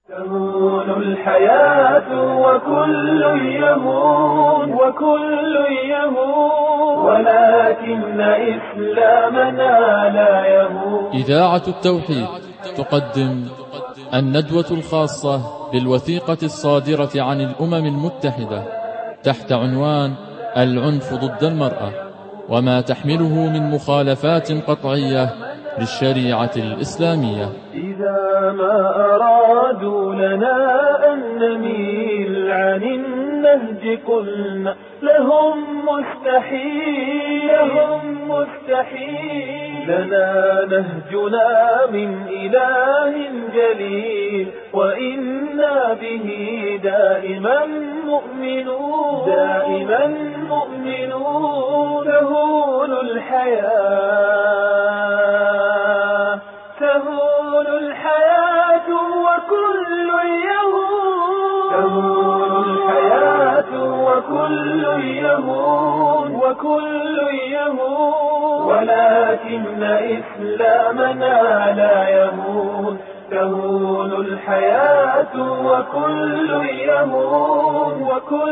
تهون الحياة وكل يهون ولكن إسلامنا لا يهون. إذاعة التوحيد تقدم الندوة الخاصة بالوثيقة الصادرة عن الأمم المتحدة تحت عنوان العنف ضد المرأة وما تحمله من مخالفات قطعية للشريعة الإسلامية. إذا ما أرادوا لنا أن نميل عن النهج قلنا لهم مستحيل لنا نهجنا من إله جليل وإنا به دائما مؤمنون تهون الحياة وكل يهون ولكن إسلامنا لا يهون. تهون الحياة وكل يهون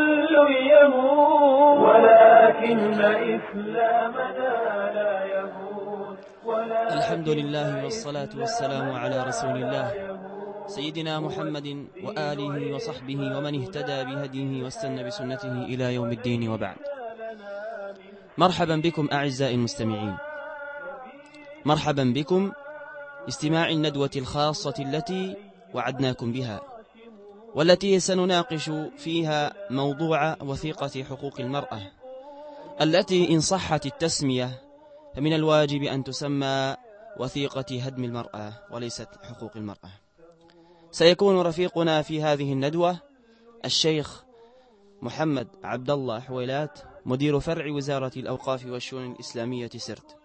ولكن إسلامنا لا يهون. الحمد لله والصلاة والسلام على رسول الله سيدنا محمد وآله وصحبه ومن اهتدى بهديه واستنى بسنته إلى يوم الدين، وبعد. مرحبا بكم أعزائي المستمعين، مرحبا بكم استماع الندوة الخاصة التي وعدناكم بها، والتي سنناقش فيها موضوع وثيقة حقوق المرأة، التي إن صحت التسمية فمن الواجب أن تسمى وثيقة هدم المرأة وليست حقوق المرأة. سيكون رفيقنا في هذه الندوة الشيخ محمد عبد الله حويلات، مدير فرع وزارة الأوقاف والشؤون الإسلامية سرت.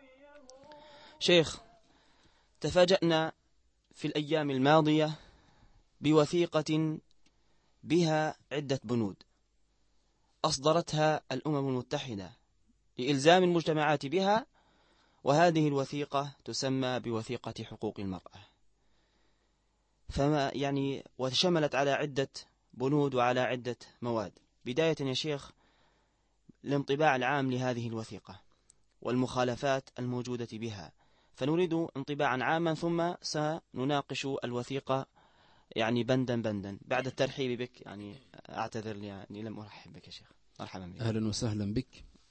شيخ، تفاجأنا في الأيام الماضية بوثيقة بها عدة بنود أصدرتها الأمم المتحدة لإلزام المجتمعات بها، وهذه الوثيقة تسمى بوثيقة حقوق المرأة، فما يعني وشملت على عدة بنود وعلى عدة مواد. بداية يا شيخ، الانطباع العام لهذه الوثيقة والمخالفات الموجودة بها، فنريد انطباعا عاما ثم سنناقش الوثيقة يعني بندا. بعد الترحيب بك يعني أعتذر يعني لم أرحب بك يا شيخ. مرحبا بك. أهلا وسهلا بك.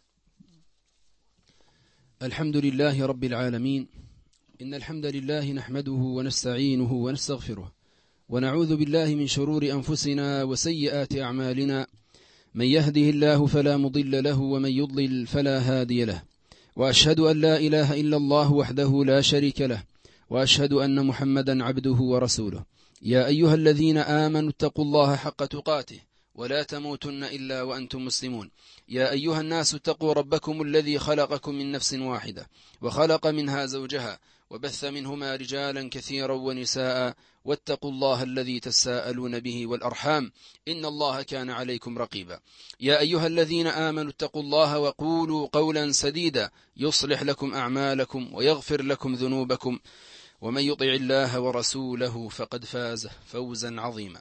الحمد لله رب العالمين، إن الحمد لله نحمده ونستعينه ونستغفره، ونعوذ بالله من شرور أنفسنا وسيئات أعمالنا، من يهده الله فلا مضل له ومن يضلل فلا هادي له، وأشهد أن لا إله إلا الله وحده لا شريك له، وأشهد أن محمدا عبده ورسوله. يا أيها الذين آمنوا اتقوا الله حق تقاته ولا تموتن إلا وأنتم مسلمون. يا أيها الناس اتقوا ربكم الذي خلقكم من نفس واحدة وخلق منها زوجها وبث منهما رجالا كثيرا ونساء، واتقوا الله الذي تساءلون به والأرحام إن الله كان عليكم رقيبا. يا أيها الذين آمنوا اتقوا الله وقولوا قولا سديدا يصلح لكم أعمالكم ويغفر لكم ذنوبكم، ومن يطع الله ورسوله فقد فاز فوزا عظيما.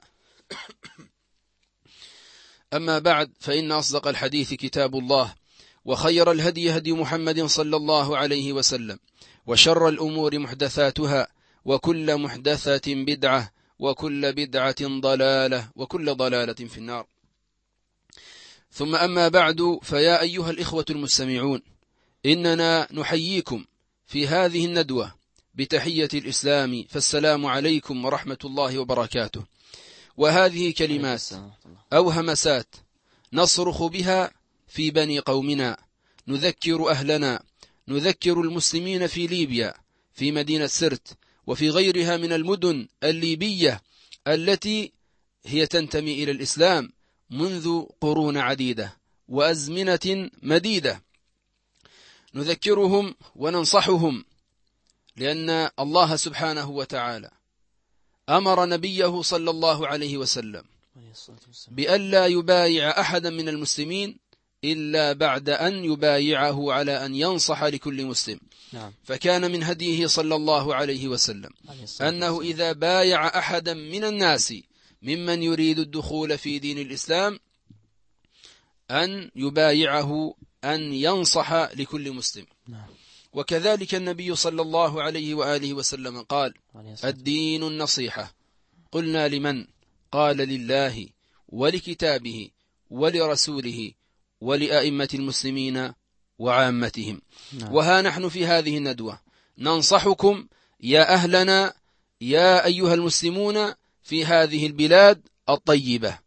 أما بعد، فإن أصدق الحديث كتاب الله، وخير الهدي هدي محمد صلى الله عليه وسلم، وشر الأمور محدثاتها، وكل محدثة بدعة، وكل بدعة ضلالة، وكل ضلالة في النار. ثم أما بعد، فيا أيها الإخوة المستمعون، إننا نحييكم في هذه الندوة بتحية الإسلام، فالسلام عليكم ورحمة الله وبركاته. وهذه كلمات أو همسات نصرخ بها في بني قومنا، نذكر أهلنا، نذكر المسلمين في ليبيا، في مدينة سرت، وفي غيرها من المدن الليبية التي هي تنتمي إلى الإسلام منذ قرون عديدة وأزمنة مديدة. نذكرهم وننصحهم، لأن الله سبحانه وتعالى أمر نبيه صلى الله عليه وسلم بألا يبايع أحدا من المسلمين إلا بعد أن يبايعه على أن ينصح لكل مسلم. فكان من هديه صلى الله عليه وسلم أنه إذا بايع أحدا من الناس ممن يريد الدخول في دين الإسلام أن يبايعه أن ينصح لكل مسلم. وكذلك النبي صلى الله عليه وآله وسلم قال: الدين النصيحة. قلنا: لمن؟ قال: لله ولكتابه ولرسوله ولأئمة المسلمين وعامتهم. وها نحن في هذه الندوة ننصحكم يا أهلنا، يا أيها المسلمون في هذه البلاد الطيبة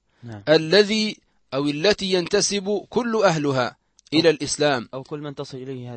التي ينتسب كل أهلها إلى الإسلام، أو كل من تصل إليه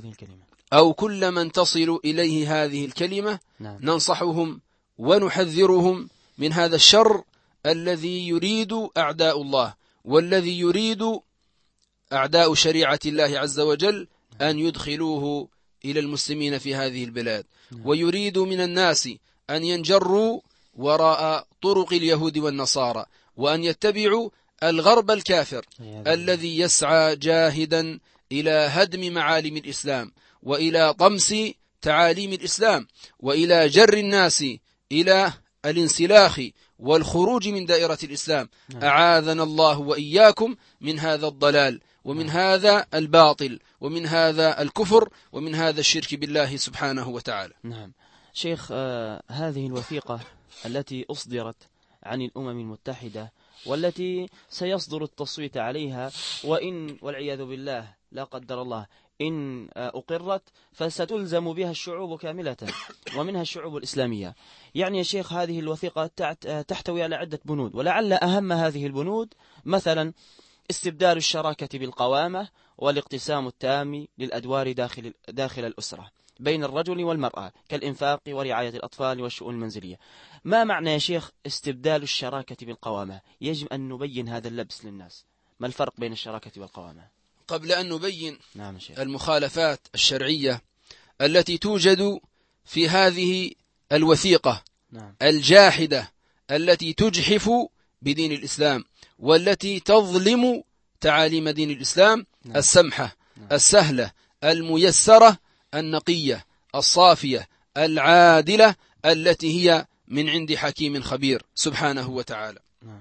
هذه الكلمة، ننصحهم ونحذرهم من هذا الشر الذي يريد أعداء الله والذي يريد أعداء شريعة الله عز وجل أن يدخلوه إلى المسلمين في هذه البلاد، ويريد من الناس أن ينجروا وراء طرق اليهود والنصارى، وأن يتبعوا الغرب الكافر الذي يسعى جاهدا إلى هدم معالم الإسلام وإلى طمس تعاليم الإسلام وإلى جر الناس إلى الانسلاخ والخروج من دائرة الإسلام. أعاذنا الله وإياكم من هذا الضلال ومن هذا الباطل ومن هذا الكفر ومن هذا الشرك بالله سبحانه وتعالى. نعم شيخ، هذه الوثيقة التي أصدرت عن الأمم المتحدة والتي سيصدر التصويت عليها، وإن والعياذ بالله لا قدر الله إن أقرت فستلزم بها الشعوب كاملة ومنها الشعوب الإسلامية. يعني يا شيخ هذه الوثيقة تحتوي على عدة بنود، ولعل أهم هذه البنود مثلا استبدال الشراكة بالقوامة والاقتسام التام للأدوار داخل الأسرة بين الرجل والمرأة كالإنفاق ورعاية الأطفال والشؤون المنزلية. ما معنى يا شيخ استبدال الشراكة بالقوامة؟ يجب أن نبين هذا اللبس للناس. ما الفرق بين الشراكة والقوامة؟ قبل أن نبين المخالفات الشرعية التي توجد في هذه الوثيقة الجاحدة التي تجحف بدين الإسلام والتي تظلم تعاليم دين الإسلام السمحة السهلة الميسرة النقية الصافية العادلة التي هي من عند حكيم خبير سبحانه وتعالى.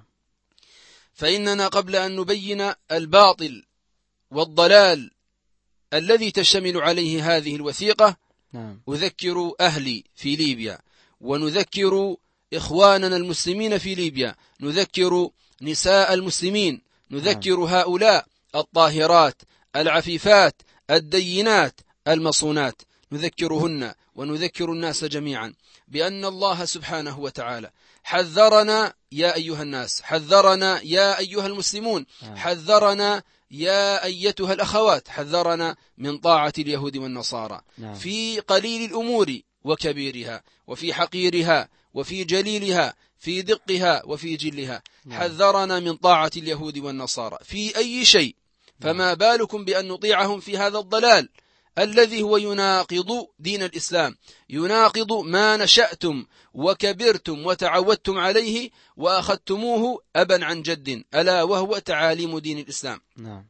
فإننا قبل أن نبين الباطل والضلال الذي تشتمل عليه هذه الوثيقة أذكر أهلي في ليبيا، ونذكر إخواننا المسلمين في ليبيا، نذكر نساء المسلمين، نذكر هؤلاء الطاهرات العفيفات الدينات المصونات، نذكرهن ونذكر الناس جميعا بأن الله سبحانه وتعالى حذرنا يا أيها الناس، حذرنا يا أيها المسلمون، حذرنا يا أيتها الأخوات، حذرنا من طاعة اليهود والنصارى في قليل الأمور وكبيرها، وفي حقيرها وفي جليلها، في دقها وفي جلها. حذرنا من طاعة اليهود والنصارى في أي شيء، فما بالكم بأن نطيعهم في هذا الضلال الذي هو يناقض دين الإسلام، يناقض ما نشأتم وكبرتم وتعودتم عليه وأخذتموه أبا عن جد، ألا وهو تعاليم دين الإسلام.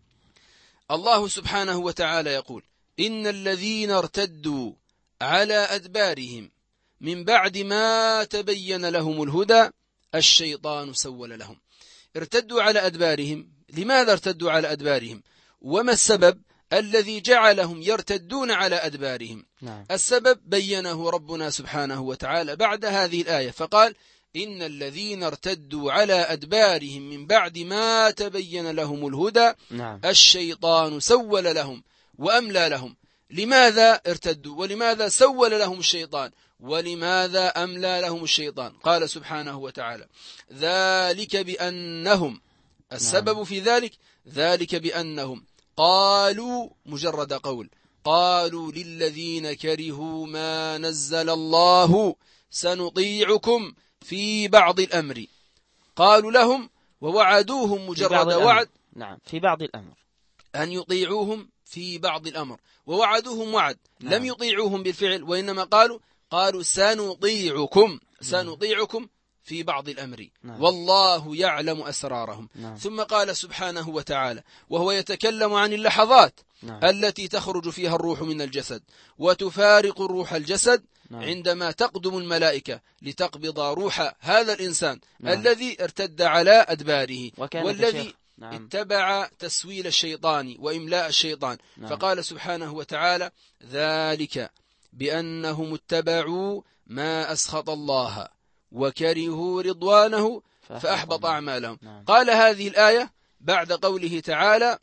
الله سبحانه وتعالى يقول: إن الذين ارتدوا على أدبارهم من بعد ما تبين لهم الهدى الشيطان سول لهم. ارتدوا على أدبارهم. لماذا ارتدوا على أدبارهم؟ وما السبب الذي جعلهم يرتدون على أدبارهم؟ السبب بينه ربنا سبحانه وتعالى بعد هذه الآية فقال: إن الذين ارتدوا على أدبارهم من بعد ما تبين لهم الهدى الشيطان سول لهم وأملى لهم. لماذا ارتدوا؟ ولماذا سول لهم الشيطان؟ ولماذا أملى لهم الشيطان؟ قال سبحانه وتعالى: ذلك بأنهم، السبب في ذلك بأنهم قالوا، مجرد قول، قالوا للذين كرهوا ما نزل الله سنطيعكم في بعض الأمر. قالوا لهم ووعدوهم مجرد وعد، في بعض الأمر، أن يطيعوهم في بعض الأمر، ووعدوهم وعد لم يطيعوهم بالفعل، وإنما قالوا سنطيعكم في بعض الأمر والله يعلم أسرارهم. ثم قال سبحانه وتعالى وهو يتكلم عن اللحظات التي تخرج فيها الروح من الجسد وتفارق روح الجسد عندما تقدم الملائكة لتقبض روح هذا الإنسان الذي ارتد على أدباره والذي اتبع تسويل الشيطان وإملاء الشيطان. فقال سبحانه وتعالى ذلك بأنهم اتبعوا ما أسخط الله وكرهوا رضوانه فأحبط أعمالهم. قال هذه الآية بعد قوله تعالى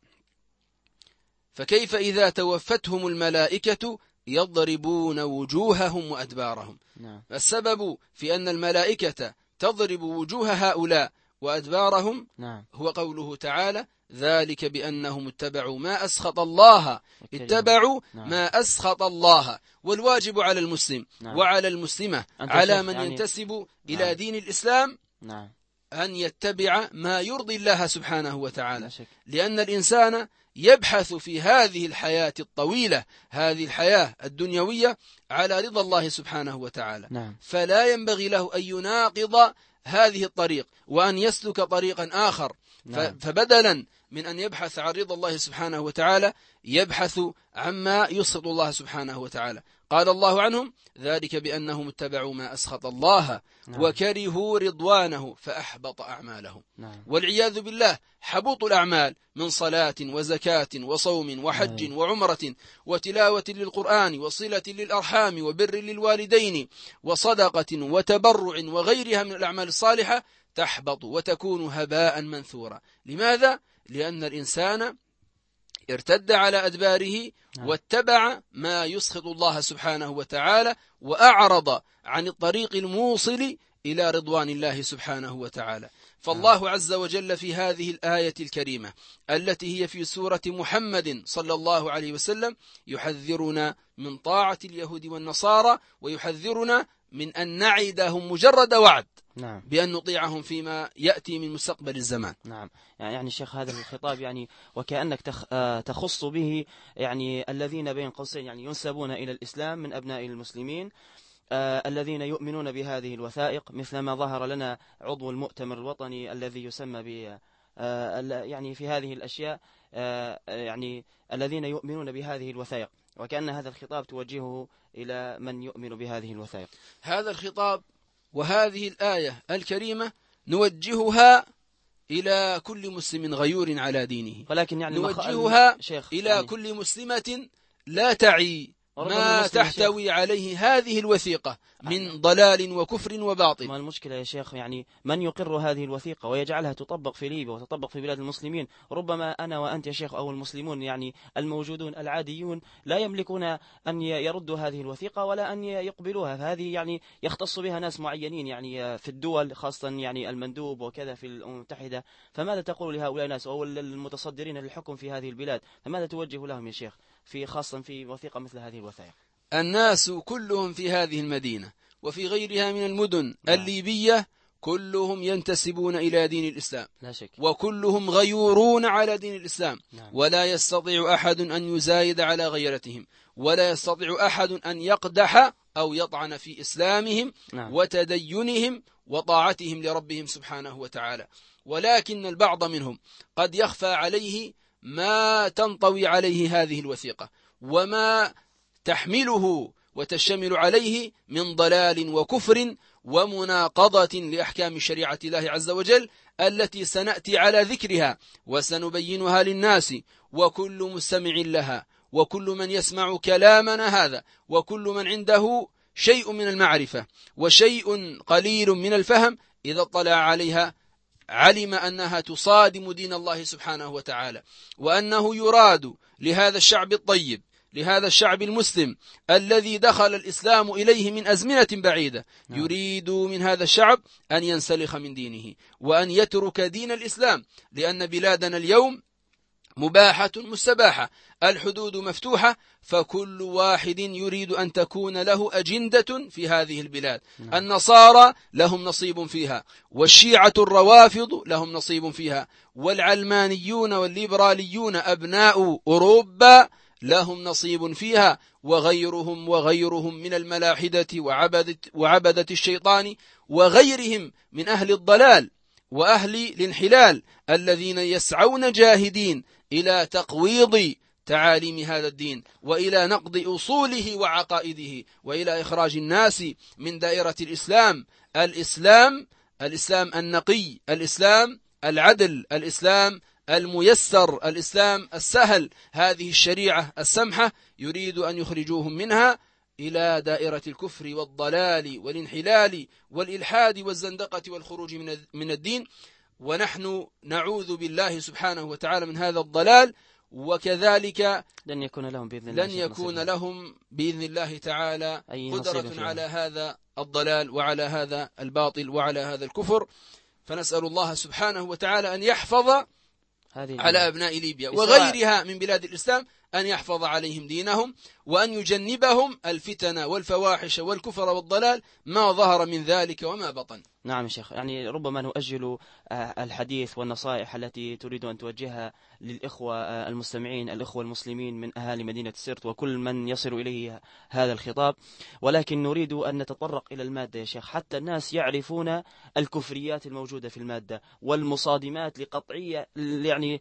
فكيف إذا توفتهم الملائكة يضربون وجوههم وأدبارهم. السبب في أن الملائكة تضرب وجوه هؤلاء وأدبارهم هو قوله تعالى ذلك بأنهم اتبعوا ما أسخط الله. اتبعوا ما أسخط الله. والواجب على المسلم وعلى المسلمة على من ينتسب إلى دين الإسلام أن يتبع ما يرضي الله سبحانه وتعالى، لأن الإنسان يبحث في هذه الحياة الطويلة هذه الحياة الدنيوية على رضا الله سبحانه وتعالى. فلا ينبغي له أن يناقض هذه الطريق وأن يسلك طريقا آخر. فبدلا من أن يبحث عن رضا الله سبحانه وتعالى يبحث عما يسخط الله سبحانه وتعالى. قال الله عنهم ذلك بأنهم اتبعوا ما أسخط الله وكرهوا رضوانه فأحبط أعمالهم. والعياذ بالله حبوط الأعمال من صلاة وزكاة وصوم وحج وعمرة وتلاوة للقرآن وصلة للأرحام وبر للوالدين وصدقة وتبرع وغيرها من الأعمال الصالحة تحبط وتكون هباء منثورا. لماذا؟ لأن الإنسان ارتد على أدباره واتبع ما يسخط الله سبحانه وتعالى وأعرض عن الطريق الموصل إلى رضوان الله سبحانه وتعالى. فالله عز وجل في هذه الآية الكريمة التي هي في سورة محمد صلى الله عليه وسلم يحذرنا من طاعة اليهود والنصارى ويحذرنا من أن نعدهم مجرد وعد بأن نطيعهم فيما يأتي من مستقبل الزمان. يعني شيخ هذا الخطاب يعني وكأنك تخص به يعني الذين بين قوسين يعني ينسبون إلى الإسلام من أبناء المسلمين الذين يؤمنون بهذه الوثائق، مثل ما ظهر لنا عضو المؤتمر الوطني الذي يسمى ب يعني في هذه الأشياء يعني الذين يؤمنون بهذه الوثائق، وكأن هذا الخطاب توجهه إلى من يؤمن بهذه الوثائق. هذا الخطاب وهذه الآية الكريمة نوجهها إلى كل مسلم غيور على دينه، ولكن يعني نوجهها إلى يعني كل مسلمة لا تعي ما تحتوي عليه هذه الوثيقة من ضلال وكفر وباطل. ما المشكلة يا شيخ؟ يعني من يقر هذه الوثيقة ويجعلها تطبق في ليبيا وتطبق في بلاد المسلمين؟ ربما أنا وأنت يا شيخ أو المسلمون يعني الموجودون العاديون لا يملكون أن يردوا هذه الوثيقة ولا أن يقبلوها، فهذه يعني يختص بها ناس معينين يعني في الدول، خاصة يعني المندوب وكذا في الأمم المتحدة. فماذا تقول لهؤلاء الناس أو المتصدرين للحكم في هذه البلاد؟ فماذا توجه لهم يا شيخ في خاصة في وثيقة مثل هذه الوثائق؟ الناس كلهم في هذه المدينة وفي غيرها من المدن الليبية كلهم ينتسبون إلى دين الإسلام، لا شك، وكلهم غيورون على دين الإسلام. ولا يستطيع أحد أن يزايد على غيرتهم، ولا يستطيع أحد أن يقدح أو يطعن في إسلامهم وتدينهم وطاعتهم لربهم سبحانه وتعالى. ولكن البعض منهم قد يخفى عليه ما تنطوي عليه هذه الوثيقة وما تحمله وتشتمل عليه من ضلال وكفر ومناقضة لأحكام شريعة الله عز وجل التي سنأتي على ذكرها وسنبينها للناس وكل مستمع لها وكل من يسمع كلامنا هذا وكل من عنده شيء من المعرفة وشيء قليل من الفهم إذا اطلع عليها علم أنها تصادم دين الله سبحانه وتعالى، وأنه يراد لهذا الشعب الطيب، لهذا الشعب المسلم الذي دخل الإسلام إليه من أزمنة بعيدة، يريد من هذا الشعب أن ينسلخ من دينه وأن يترك دين الإسلام، لأن بلادنا اليوم مباحة مستباحة، الحدود مفتوحة، فكل واحد يريد أن تكون له أجندة في هذه البلاد. النصارى لهم نصيب فيها، والشيعة الروافض لهم نصيب فيها، والعلمانيون والليبراليون أبناء أوروبا لهم نصيب فيها، وغيرهم من الملاحدة وعبدة الشيطان وغيرهم من أهل الضلال وأهل الانحلال الذين يسعون جاهدين إلى تقويض تعاليم هذا الدين وإلى نقض أصوله وعقائده وإلى إخراج الناس من دائرة الإسلام النقي، الإسلام العدل، الإسلام الميسر، الإسلام السهل، هذه الشريعة السمحة يريد أن يخرجوهم منها إلى دائرة الكفر والضلال والانحلال والإلحاد والزندقة والخروج من الدين. ونحن نعوذ بالله سبحانه وتعالى من هذا الضلال، وكذلك لن يكون لهم بإذن الله تعالى قدرة على هذا الضلال وعلى هذا الباطل وعلى هذا الكفر. فنسأل الله سبحانه وتعالى أن يحفظ على أبناء ليبيا وغيرها من بلاد الإسلام، أن يحفظ عليهم دينهم، وأن يجنبهم الفتن والفواحش والكفر والضلال ما ظهر من ذلك وما بطن. نعم شيخ، يعني ربما نؤجل الحديث والنصائح التي تريد أن توجهها للإخوة المستمعين، الإخوة المسلمين من أهالي مدينة سرت وكل من يصل إليه هذا الخطاب، ولكن نريد أن نتطرق إلى المادة يا شيخ، حتى الناس يعرفون الكفريات الموجودة في المادة والمصادمات لقطعية يعني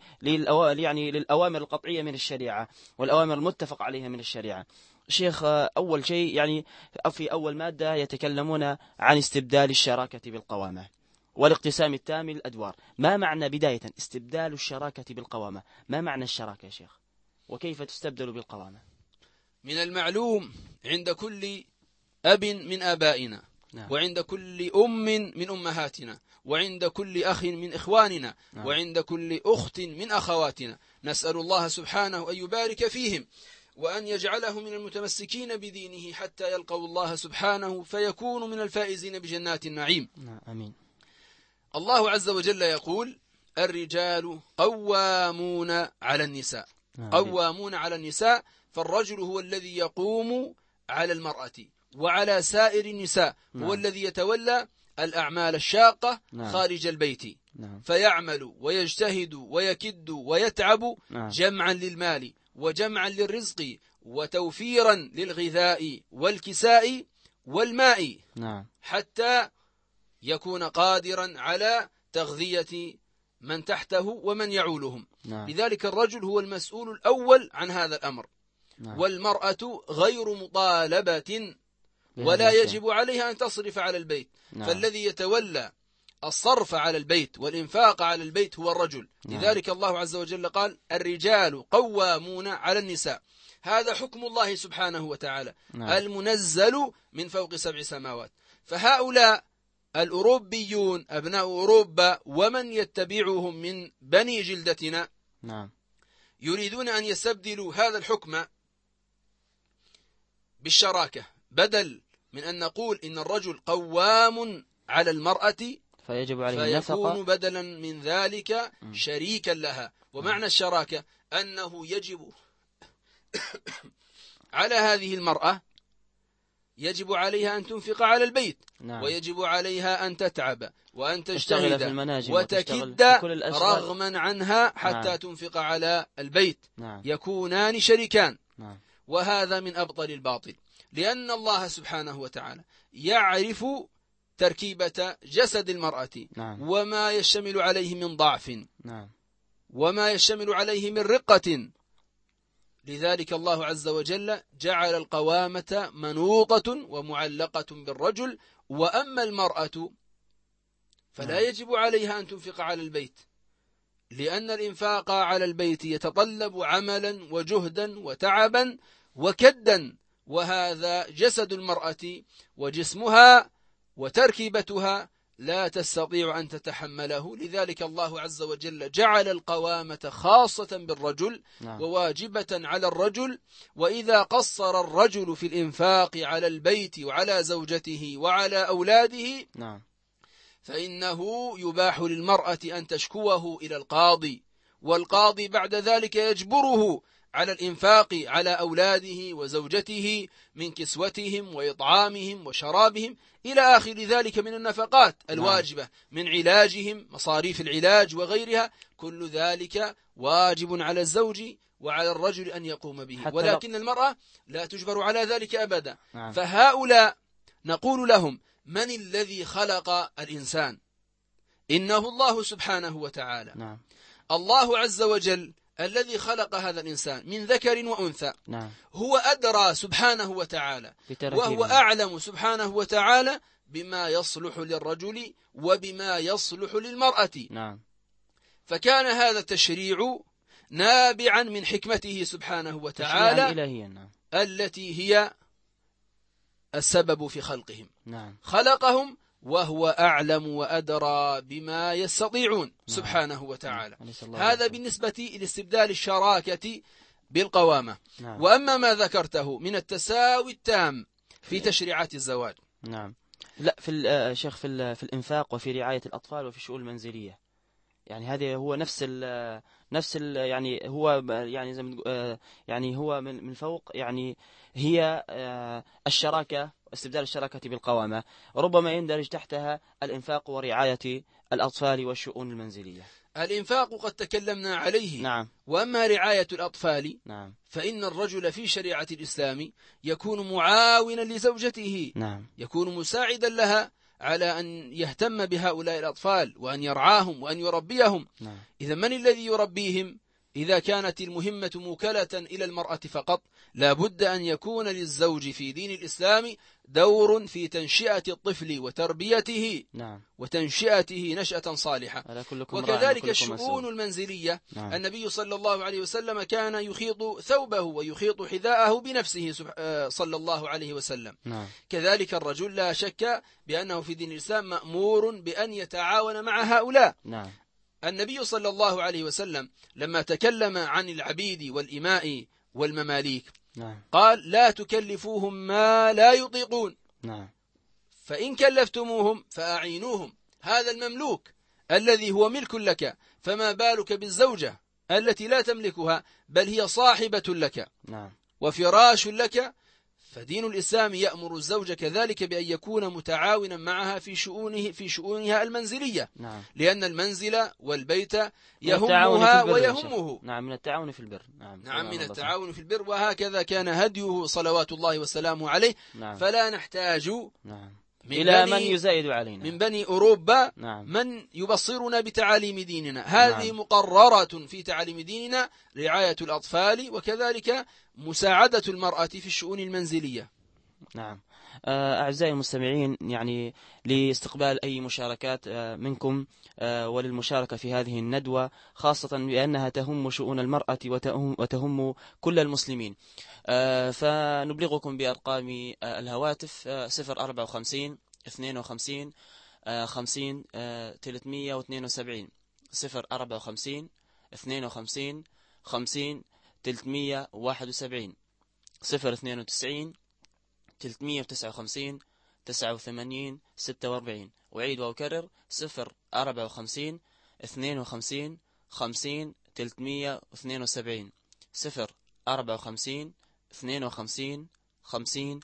للأوامر القطعية من الشريعة والأوامر المتفق عليها من الشريعة. شيخ، أول شيء يعني في أول مادة يتكلمون عن استبدال الشراكة بالقوامة والاقتسام التام للأدوار. ما معنى بداية استبدال الشراكة بالقوامة؟ ما معنى الشراكة يا شيخ؟ وكيف تستبدل بالقوامة؟ من المعلوم عند كل أب من آبائنا، وعند كل أم من أمهاتنا، وعند كل أخ من إخواننا، وعند كل أخت من أخواتنا، نسأل الله سبحانه أن يبارك فيهم وأن يجعله من المتمسكين بدينه حتى يلقوا الله سبحانه فيكونوا من الفائزين بجنات النعيم. آمين. الله عز وجل يقول: الرجال قوامون على النساء. قوامون على النساء، فالرجل هو الذي يقوم على المرأة وعلى سائر النساء، هو الذي يتولى الأعمال الشاقة خارج البيت، فيعمل ويجتهد ويكد ويتعب جمعا للمال وجمعا للرزق وتوفيرا للغذاء والكساء والماء، حتى يكون قادرا على تغذية من تحته ومن يعولهم. لذلك الرجل هو المسؤول الأول عن هذا الأمر، والمرأة غير مطالبة ولا يجب عليها أن تصرف على البيت، فالذي يتولى الصرف على البيت والإنفاق على البيت هو الرجل. لذلك الله عز وجل قال: الرجال قوامون على النساء. هذا حكم الله سبحانه وتعالى المنزل من فوق 7 سماوات. فهؤلاء الأوروبيون أبناء أوروبا ومن يتبعهم من بني جلدتنا يريدون أن يستبدلوا هذا الحكم بالشراكة، بدل من أن نقول إن الرجل قوام على المرأة فيكون بدلا من ذلك شريكا لها. ومعنى الشراكة أنه يجب على هذه المرأة، يجب عليها أن تنفق على البيت، ويجب عليها أن تتعب وأن تجتهد وتكد رغما عنها حتى تنفق على البيت. يكونان شريكان. وهذا من أبطل الباطل، لأن الله سبحانه وتعالى يعرف تركيبة جسد المرأة وما يشتمل عليه من ضعف وما يشتمل عليه من رقة. لذلك الله عز وجل جعل القوامة منوطة ومعلقة بالرجل، وأما المرأة فلا يجب عليها أن تنفق على البيت، لأن الإنفاق على البيت يتطلب عملا وجهدا وتعبا وكدا، وهذا جسد المرأة وجسمها وتركيبتها لا تستطيع أن تتحمله. لذلك الله عز وجل جعل القوامة خاصة بالرجل وواجبة على الرجل. وإذا قصر الرجل في الإنفاق على البيت وعلى زوجته وعلى أولاده فإنه يباح للمرأة أن تشكوه إلى القاضي، والقاضي بعد ذلك يجبره على الإنفاق على أولاده وزوجته من كسوتهم وإطعامهم وشرابهم إلى آخر ذلك من النفقات الواجبة، من علاجهم، مصاريف العلاج وغيرها. كل ذلك واجب على الزوج وعلى الرجل أن يقوم به، حتى ولكن المرأة لا تجبر على ذلك أبدا. نعم. فهؤلاء نقول لهم: من الذي خلق الإنسان؟ إنه الله سبحانه وتعالى. نعم. الله عز وجل الذي خلق هذا الإنسان من ذكر وأنثى. نعم. هو أدرى سبحانه وتعالى، وهو أعلم سبحانه وتعالى بما يصلح للرجل وبما يصلح للمرأة. نعم. فكان هذا التشريع نابعا من حكمته سبحانه وتعالى إلهيا. نعم. التي هي السبب في خلقهم. نعم. خلقهم وهو أعلم وأدرى بما يستطيعون سبحانه وتعالى. هذا بالنسبة لاستبدال الشراكة بالقوامة. نعم. وأما ما ذكرته من التساوي التام في تشريعات الزواج. نعم. لا، في شيخ، في الإنفاق وفي رعاية الأطفال وفي الشؤون المنزلية، يعني هذا هو نفس ال يعني هو يعني زي يعني هو من فوق، يعني هي الشراكة، استبدال الشراكة بالقوامة، ربما يندرج تحتها الإنفاق ورعاية الأطفال والشؤون المنزلية. الإنفاق قد تكلمنا عليه. نعم. وأما رعاية الأطفال، نعم، فإن الرجل في شريعة الإسلام يكون معاونا لزوجته. نعم، يكون مساعدا لها على أن يهتم بهؤلاء الأطفال وأن يرعاهم وأن يربيهم. نعم. إذا من الذي يربيهم؟ إذا كانت المهمة موكلة إلى المرأة فقط، لا بد أن يكون للزوج في دين الإسلام دور في تنشئة الطفل وتربيته. نعم. وتنشئته نشأة صالحة. وكذلك الشؤون المنزلية. نعم. النبي صلى الله عليه وسلم كان يخيط ثوبه ويخيط حذاءه بنفسه صلى الله عليه وسلم. نعم. كذلك الرجل لا شك بأنه في دين الإسلام مأمور بأن يتعاون مع هؤلاء. نعم. النبي صلى الله عليه وسلم لما تكلم عن العبيد والإماء والمماليك، نعم، قال: لا تكلفوهم ما لا يطيقون. نعم. فإن كلفتموهم فأعينوهم. هذا المملوك الذي هو ملك لك، فما بالك بالزوجة التي لا تملكها بل هي صاحبة لك. نعم. وفراش لك. فدين الإسلام يأمر الزوج كذلك بأن يكون متعاونا معها في شؤونها المنزلية. نعم. لأن المنزل والبيت يهمها ويهمه. نعم، من التعاون في البر. نعم، من التعاون في البر. وهكذا كان هديه صلوات الله وسلامه عليه. نعم. فلا نحتاج إلى من يزايد علينا من بني أوروبا. نعم. من يبصرنا بتعاليم ديننا. هذه مقررة في تعاليم ديننا: رعاية الأطفال، وكذلك مساعدة المرأة في الشؤون المنزلية. نعم. أعزائي المستمعين، يعني لاستقبال أي مشاركات منكم وللمشاركة في هذه الندوة، خاصة بأنها تهم شؤون المرأة وتهم كل المسلمين. فنبلغكم بأرقام الهواتف 054 52 50 372 054 52 50 371 092 359 89 46. أعيد وأكرر: 054 52 50 372 054 52 50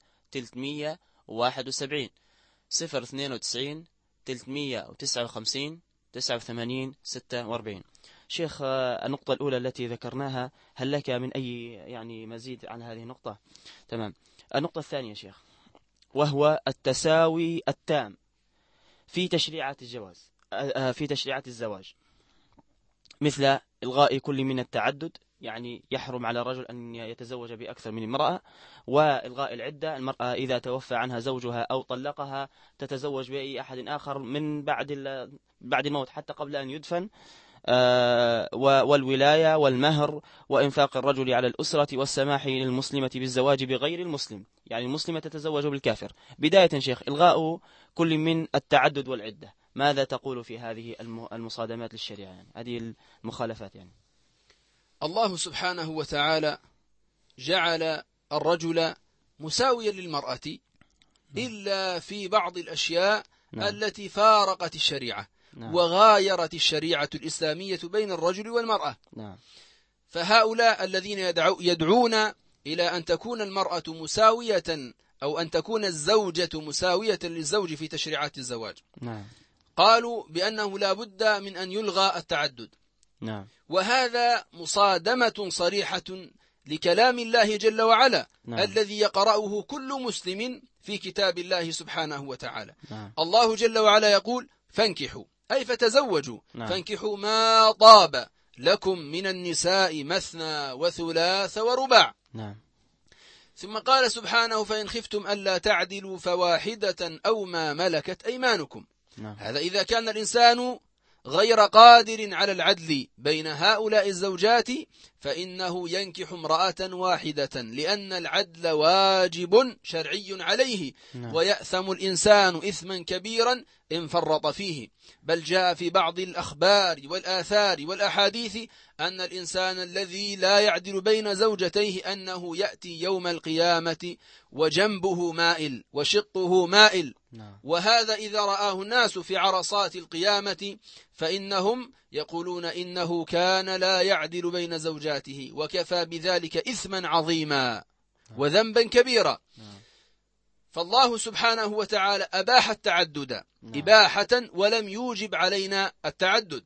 371 092 359 89 46. شيخ، النقطة الأولى التي ذكرناها، هل لك من أي يعني مزيد عن هذه النقطة؟ تمام. النقطة الثانية شيخ، وهو التساوي التام في تشريعات الزواج، مثل إلغاء كل من التعدد، يعني يحرم على الرجل أن يتزوج بأكثر من امرأة، وإلغاء العدة، المرأة إذا توفى عنها زوجها أو طلقها تتزوج بأي أحد آخر من بعد الموت حتى قبل أن يدفن، والولاية والمهر، وإنفاق الرجل على الأسرة، والسماح للمسلمة بالزواج بغير المسلم، يعني المسلمة تتزوج بالكافر. بداية شيخ، إلغاء كل من التعدد والعدة، ماذا تقول في هذه المصادمات للشريعة، يعني هذه المخالفات؟ يعني الله سبحانه وتعالى جعل الرجل مساويا للمرأة إلا في بعض الأشياء التي فارقت الشريعة وغايرت الشريعة الإسلامية بين الرجل والمرأة. فهؤلاء الذين يدعون إلى أن تكون المرأة مساوية، أو أن تكون الزوجة مساوية للزوج في تشريعات الزواج، قالوا بأنه لا بد من أن يلغى التعدد، نعم. وهذا مصادمة صريحة لكلام الله جل وعلا. نعم. الذي يقرأه كل مسلم في كتاب الله سبحانه وتعالى. نعم. الله جل وعلا يقول فانكحوا أي فتزوجوا. نعم. فانكحوا ما طاب لكم من النساء مثنى وثلاث ورباع. نعم. ثم قال سبحانه فإن خفتم ألا تعدلوا فواحدة أو ما ملكت أيمانكم. نعم. هذا إذا كان الإنسان غير قادر على العدل بين هؤلاء الزوجات فإنه ينكح امرأة واحدة لأن العدل واجب شرعي عليه. نعم. ويأثم الإنسان إثما كبيرا إن فرط فيه. بل جاء في بعض الأخبار والآثار والأحاديث أن الإنسان الذي لا يعدل بين زوجتيه أنه يأتي يوم القيامة وجنبه مائل وشقه مائل. نعم. وهذا إذا رآه الناس في عرصات القيامة فإنهم يقولون إنه كان لا يعدل بين زوجاته وكفى بذلك إثما عظيما وذنبا كبيرا. فالله سبحانه وتعالى أباح التعدد إباحة ولم يوجب علينا التعدد.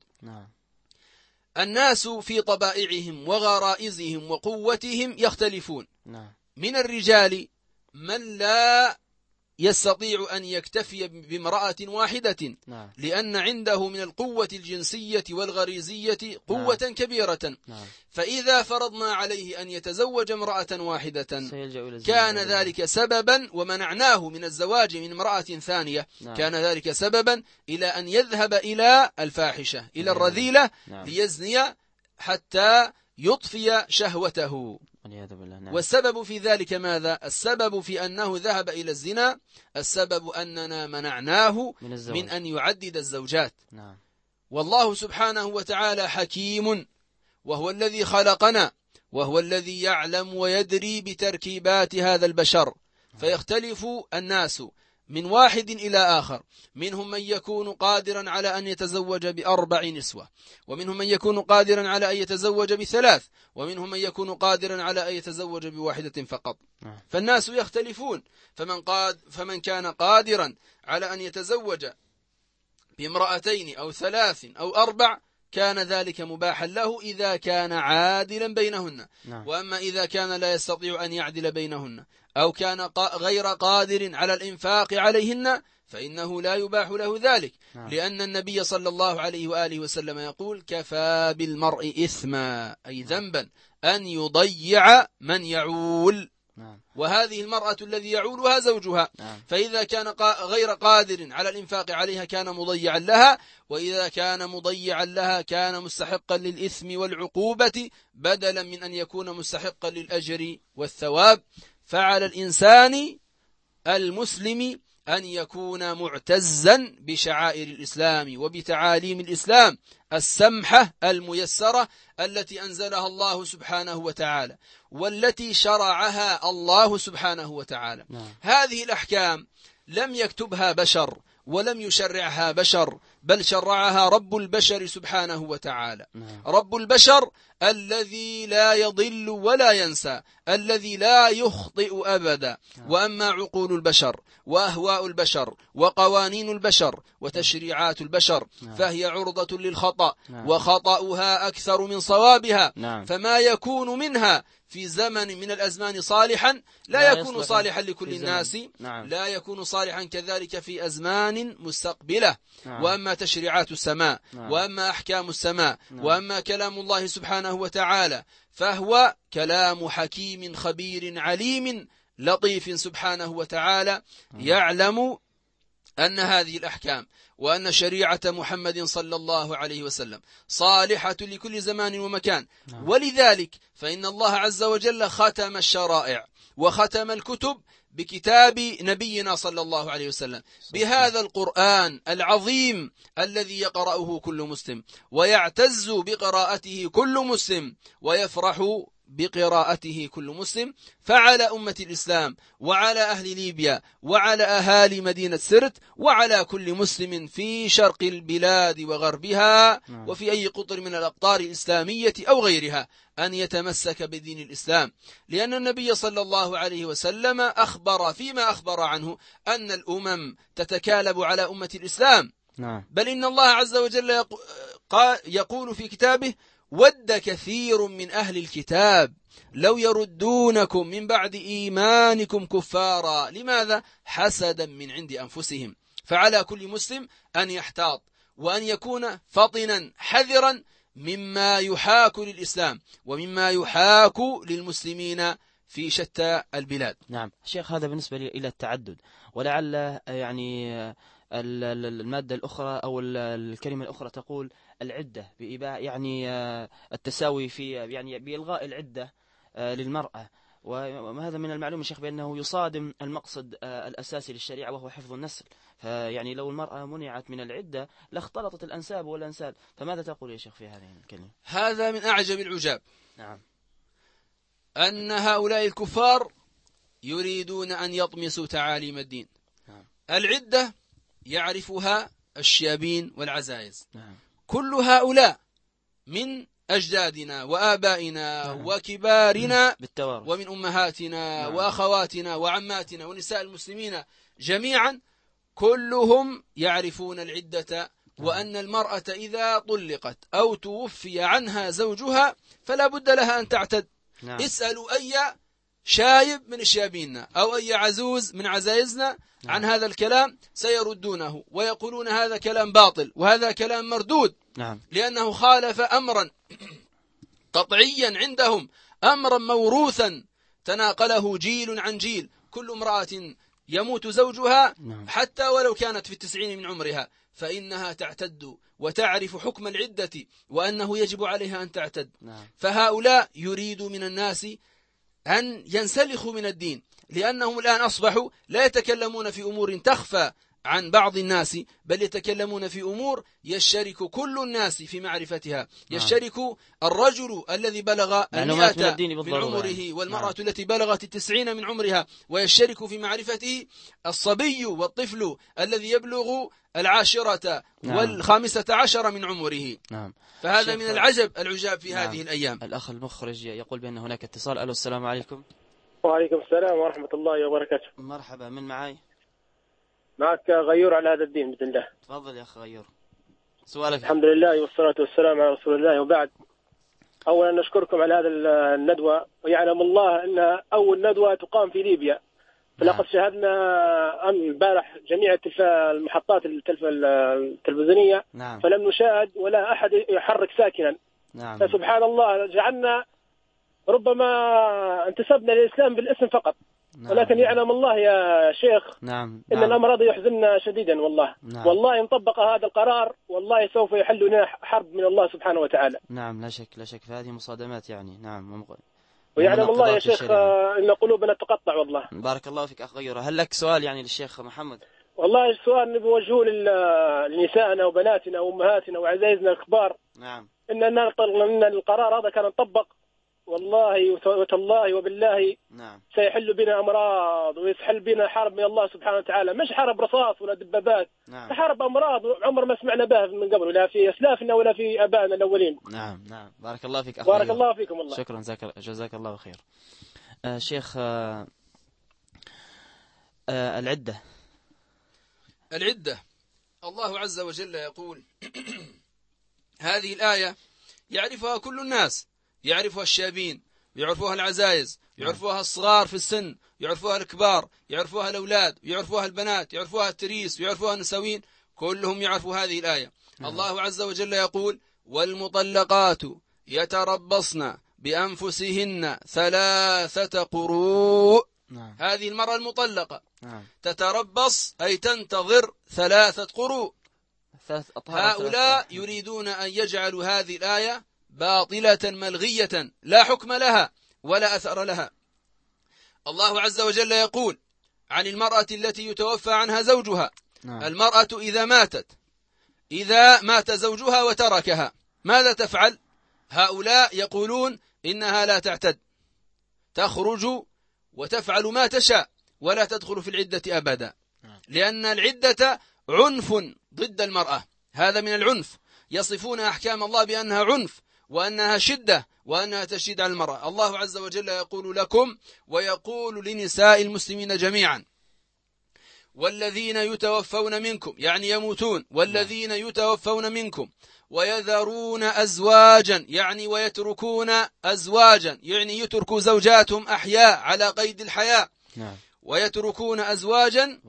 الناس في طبائعهم وغرائزهم وقوتهم يختلفون. من الرجال من لا يستطيع أن يكتفي بامرأة واحدة لأن عنده من القوة الجنسية والغريزية قوة كبيرة. فإذا فرضنا عليه أن يتزوج امرأة واحدة كان ذلك سببا ومنعناه من الزواج من امرأة ثانية كان ذلك سببا إلى أن يذهب إلى الفاحشة إلى الرذيلة ليزني حتى يطفي شهوته. والسبب في ذلك ماذا؟ السبب في أنه ذهب إلى الزنا السبب أننا منعناه من أن يعدد الزوجات. والله سبحانه وتعالى حكيم وهو الذي خلقنا وهو الذي يعلم ويدري بتركيبات هذا البشر. فيختلف الناس من واحد إلى آخر. منهم من يكون قادرا على أن يتزوج ب4 نسوة ومنهم من يكون قادرا على أن يتزوج ب3 ومنهم من يكون قادرا على أن يتزوج ب1 فقط. فالناس يختلفون. فمن كان قادرا على أن يتزوج ب2 أو 3 أو 4 كان ذلك مباحا له إذا كان عادلا بينهن. وأما إذا كان لا يستطيع أن يعدل بينهن أو كان غير قادر على الإنفاق عليهن فإنه لا يباح له ذلك. لأن النبي صلى الله عليه وآله وسلم يقول كفى بالمرء إثما أي ذنبا أن يضيع من يعول. وهذه المرأة الذي يعولها زوجها. فإذا كان غير قادر على الإنفاق عليها كان مضيعا لها وإذا كان مضيعا لها كان مستحقا للإثم والعقوبة بدلا من أن يكون مستحقا للأجر والثواب. فعلى الإنسان المسلم أن يكون معتزا بشعائر الإسلام وبتعاليم الإسلام السمحة الميسرة التي أنزلها الله سبحانه وتعالى والتي شرعها الله سبحانه وتعالى. هذه الأحكام لم يكتبها بشر ولم يشرعها بشر بل شرعها رب البشر سبحانه وتعالى. رب البشر الذي لا يضل ولا ينسى الذي لا يخطئ أبدا. وأما عقول البشر وأهواء البشر وقوانين البشر وتشريعات البشر فهي عرضة للخطأ وخطأها أكثر من صوابها. فما يكون منها في زمن من الأزمان صالحا لا يكون صالحا لكل الناس لا يكون صالحا كذلك في أزمان مستقبلة. وأما تشريعات السماء وأما أحكام السماء وأما كلام الله سبحانه وتعالى فهو كلام حكيم خبير عليم لطيف سبحانه وتعالى يعلم أن هذه الأحكام وأن شريعة محمد صلى الله عليه وسلم صالحة لكل زمان ومكان. ولذلك فإن الله عز وجل ختم الشرائع وختم الكتب بكتاب نبينا صلى الله عليه وسلم بهذا القرآن العظيم الذي يقرأه كل مسلم ويعتز بقراءته كل مسلم ويفرح بقراءته كل مسلم. فعلى أمة الإسلام وعلى أهل ليبيا وعلى أهالي مدينة سرت وعلى كل مسلم في شرق البلاد وغربها وفي أي قطر من الأقطار الإسلامية أو غيرها أن يتمسك بدين الإسلام. لأن النبي صلى الله عليه وسلم أخبر فيما أخبر عنه أن الأمم تتكالب على أمة الإسلام. بل إن الله عز وجل يقول في كتابه: ود كثير من أهل الكتاب لو يردونكم من بعد إيمانكم كفارا. لماذا؟ حسدا من عند أنفسهم. فعلى كل مسلم أن يحتاط وأن يكون فطنا حذرا مما يحاك للإسلام ومما يحاك للمسلمين في شتى البلاد. نعم شيخ، هذا بالنسبة إلى التعدد، ولعل يعني المادة الأخرى أو الكلمة الأخرى تقول العدة بإباحة، يعني التساوي في يعني بإلغاء العدة للمرأة. وهذا من المعلوم شيخ بأنه يصادم المقصد الأساسي للشريعة وهو حفظ النسل. فيعني لو المرأة منعت من العدة لاختلطت الأنساب والأنسال. فماذا تقول يا شيخ في هذه الكلمة؟ هذا من أعجب العجاب. نعم. أن هؤلاء الكفار يريدون أن يطمسوا تعاليم الدين. نعم. العدة يعرفها الشيابين والعزائز. نعم. كل هؤلاء من أجدادنا وآبائنا نعم. وكبارنا بالتوارث، ومن أمهاتنا نعم. وأخواتنا وعماتنا ونساء المسلمين جميعا، كلهم يعرفون العدة، وأن المرأة إذا طلقت أو توفي عنها زوجها فلا بد لها أن تعتد. نعم. اسألوا أي شايب من شيابيننا أو أي عزوز من عزائزنا عن هذا الكلام سيردونه ويقولون هذا كلام باطل وهذا كلام مردود. نعم. لأنه خالف أمرا قطعيا عندهم، أمرا موروثا تناقله جيل عن جيل. كل امرأة يموت زوجها حتى ولو كانت في 90 من عمرها فإنها تعتد وتعرف حكم العدة وأنه يجب عليها أن تعتد. فهؤلاء يريدوا من الناس أن ينسلخوا من الدين، لأنهم الآن أصبحوا لا يتكلمون في أمور تخفى عن بعض الناس، بل يتكلمون في أمور يشترك كل الناس في معرفتها. يشترك الرجل الذي بلغ 100 من عمره والمرأة التي بلغت 90 من عمرها، ويشترك في معرفته الصبي والطفل الذي يبلغ 10 و15 من عمره. فهذا من العجاب في هذه الأيام. الأخ المخرج يقول بأن هناك اتصال. ألو، السلام عليكم. وعليكم السلام ورحمة الله وبركاته. مرحبا، من معي؟ معك غيور على هذا الدين بإذن الله. تفضل يا أخ غيور، سؤالك. الحمد لله والصلاة والسلام على رسول الله، وبعد. أولا نشكركم على هذا الندوة، ويعلم الله أنها أول ندوة تقام في ليبيا. فلقد شاهدنا امبارح جميع المحطات التلفزيونية، فلم نشاهد ولا أحد يحرك ساكنا. فسبحان الله، جعلنا ربما انتسبنا للإسلام بالاسم فقط. ولكن يعلم الله يا شيخ إن الأمر هذا يحزننا شديدا والله. والله إن طبق هذا القرار والله سوف يحل لنا حرب من الله سبحانه وتعالى. نعم، لا شك لا شك، فهذه مصادمات يعني. نعم. ويعلم الله يا شيخ إن قلوبنا تقطع والله. بارك الله فيك أخ غيور. هل لك سؤال يعني للشيخ محمد؟ والله السؤال نبوجهه لنسائنا وبناتنا وأمهاتنا وعزائزنا الكبار. إن القرار هذا كان يطبق والله وتالله وبالله سيحل بنا أمراض ويسحل بنا حرب من الله سبحانه وتعالى. مش حرب رصاص ولا دبابات، حرب أمراض عمر ما سمعنا بها من قبل، ولا في أسلافنا ولا في آبائنا الأولين. نعم. بارك الله فيك أخ. بارك الله فيكم والله. شكرا، جزاك الله خير. شيخ، العدة الله عز وجل يقول هذه الآية يعرفها كل الناس، يعرفها الشابين، يعرفوها العزائز، يعرفوها الصغار في السن، يعرفوها الكبار، يعرفوها الأولاد، يعرفوها البنات، يعرفوها التريس، يعرفوها النسوين، كلهم يعرفوا هذه الآية. الله عز وجل يقول والمطلقات يتربصن بأنفسهن 3 قروء. هذه المرأة المطلقة تتربص أي تنتظر 3 قروء. هؤلاء يريدون أن يجعلوا هذه الآية باطلة ملغية لا حكم لها ولا أثر لها. الله عز وجل يقول عن المرأة التي يتوفى عنها زوجها: المرأة إذا مات زوجها وتركها ماذا تفعل؟ هؤلاء يقولون إنها لا تعتد، تخرج وتفعل ما تشاء ولا تدخل في العدة أبدا، لأن العدة عنف ضد المرأة. هذا من العنف، يصفون أحكام الله بأنها عنف وأنها شدة وأنها تشديد على المرأة. الله عز وجل يقول لكم ويقول لنساء المسلمين جميعا: والذين يتوفون منكم يعني يموتون، والذين يتوفون منكم ويذرون أزواجا يعني ويتركون أزواجا يعني يتركوا زوجاتهم أحياء على قيد الحياة، ويتركون أزواجا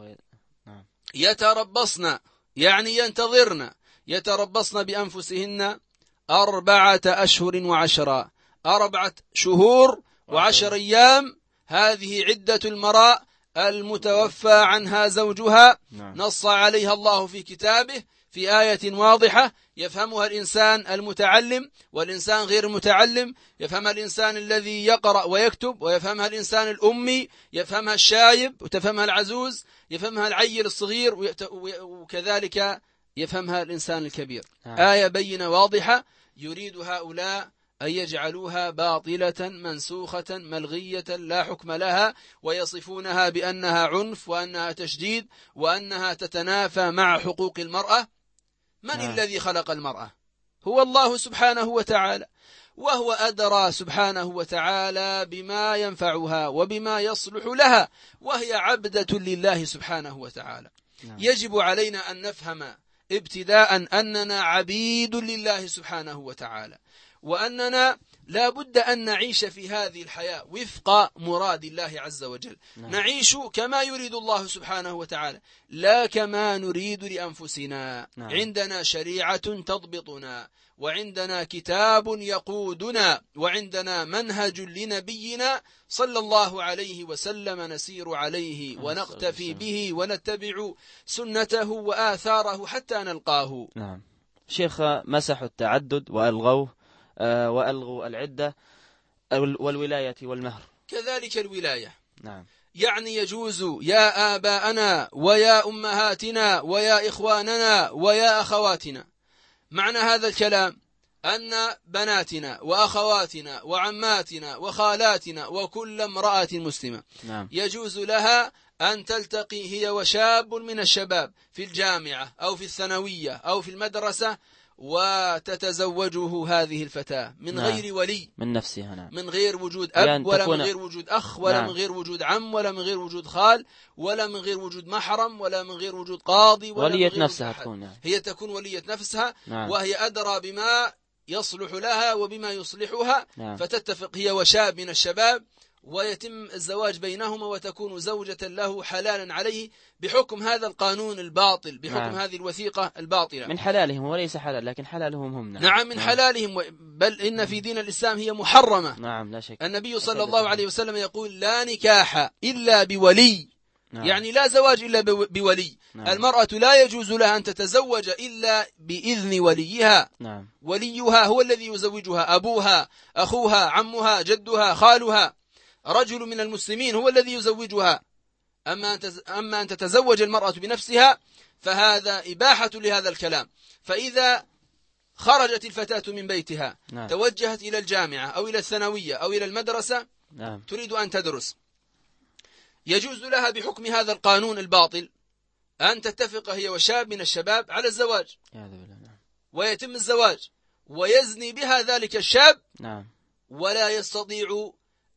يتربصن يعني ينتظرن، يتربصن بأنفسهن 4 أشهر و10، 4 شهور و10 أيام. هذه عدة المرأة المتوفى عنها زوجها، نص عليها الله في كتابه في آية واضحة يفهمها الإنسان المتعلم والإنسان غير المتعلم، يفهمها الإنسان الذي يقرأ ويكتب، ويفهمها الإنسان الأمي، يفهمها الشايب وتفهمها العزوز، يفهمها العيل الصغير، وكذلك يفهمها الإنسان الكبير. آية بينة واضحة يريد هؤلاء أن يجعلوها باطلة منسوخة ملغية لا حكم لها، ويصفونها بأنها عنف وأنها تشديد وأنها تتنافى مع حقوق المرأة. من الذي خلق المرأة؟ هو الله سبحانه وتعالى، وهو أدرى سبحانه وتعالى بما ينفعها وبما يصلح لها، وهي عبدة لله سبحانه وتعالى. يجب علينا أن نفهم ابتداء أننا عبيد لله سبحانه وتعالى، وأننا لا بد أن نعيش في هذه الحياة وفق مراد الله عز وجل. نعيش كما يريد الله سبحانه وتعالى لا كما نريد لأنفسنا. عندنا شريعة تضبطنا، وعندنا كتاب يقودنا، وعندنا منهج لنبينا صلى الله عليه وسلم نسير عليه ونقتفي به ونتبع سنته وآثاره حتى نلقاه. شيخ، مسحوا التعدد وألغوا العدة والولاية والمهر. كذلك الولاية يعني يجوز يا آباءنا ويا أمهاتنا ويا إخواننا ويا أخواتنا. معنى هذا الكلام أن بناتنا وأخواتنا وعماتنا وخالاتنا وكل امرأة مسلمة يجوز لها أن تلتقي هي وشاب من الشباب في الجامعة أو في الثانوية أو في المدرسة وتتزوجه هذه الفتاة من غير ولي من نفسها، من غير وجود أب ولا من غير وجود أخ ولا من غير وجود عم ولا من غير وجود خال ولا من غير وجود محرم ولا من غير وجود قاضي ولا ولية نفسها تكون هي تكون ولية نفسها. وهي أدرى بما يصلح لها وبما يصلحها. فتتفق هي وشاب من الشباب ويتم الزواج بينهما وتكون زوجة له حلالا عليه بحكم هذا القانون الباطل، بحكم هذه الوثيقة الباطلة. من حلالهم وليس حلال، لكن حلالهم هم. نعم من حلالهم، بل إن في دين الإسلام هي محرمة. لا شك. النبي صلى الله عليه وسلم يقول لا نكاح إلا بولي. يعني لا زواج إلا بولي. المرأة لا يجوز لها أن تتزوج إلا بإذن وليها. وليها هو الذي يزوجها، أبوها، أخوها، عمها، جدها، خالها، رجل من المسلمين هو الذي يزوجها. أما أن تتزوج المرأة بنفسها فهذا إباحة لهذا الكلام. فإذا خرجت الفتاة من بيتها توجهت إلى الجامعة أو إلى الثانوية أو إلى المدرسة تريد أن تدرس، يجوز لها بحكم هذا القانون الباطل أن تتفق هي وشاب من الشباب على الزواج، ويتم الزواج ويزني بها ذلك الشاب. ولا يستطيع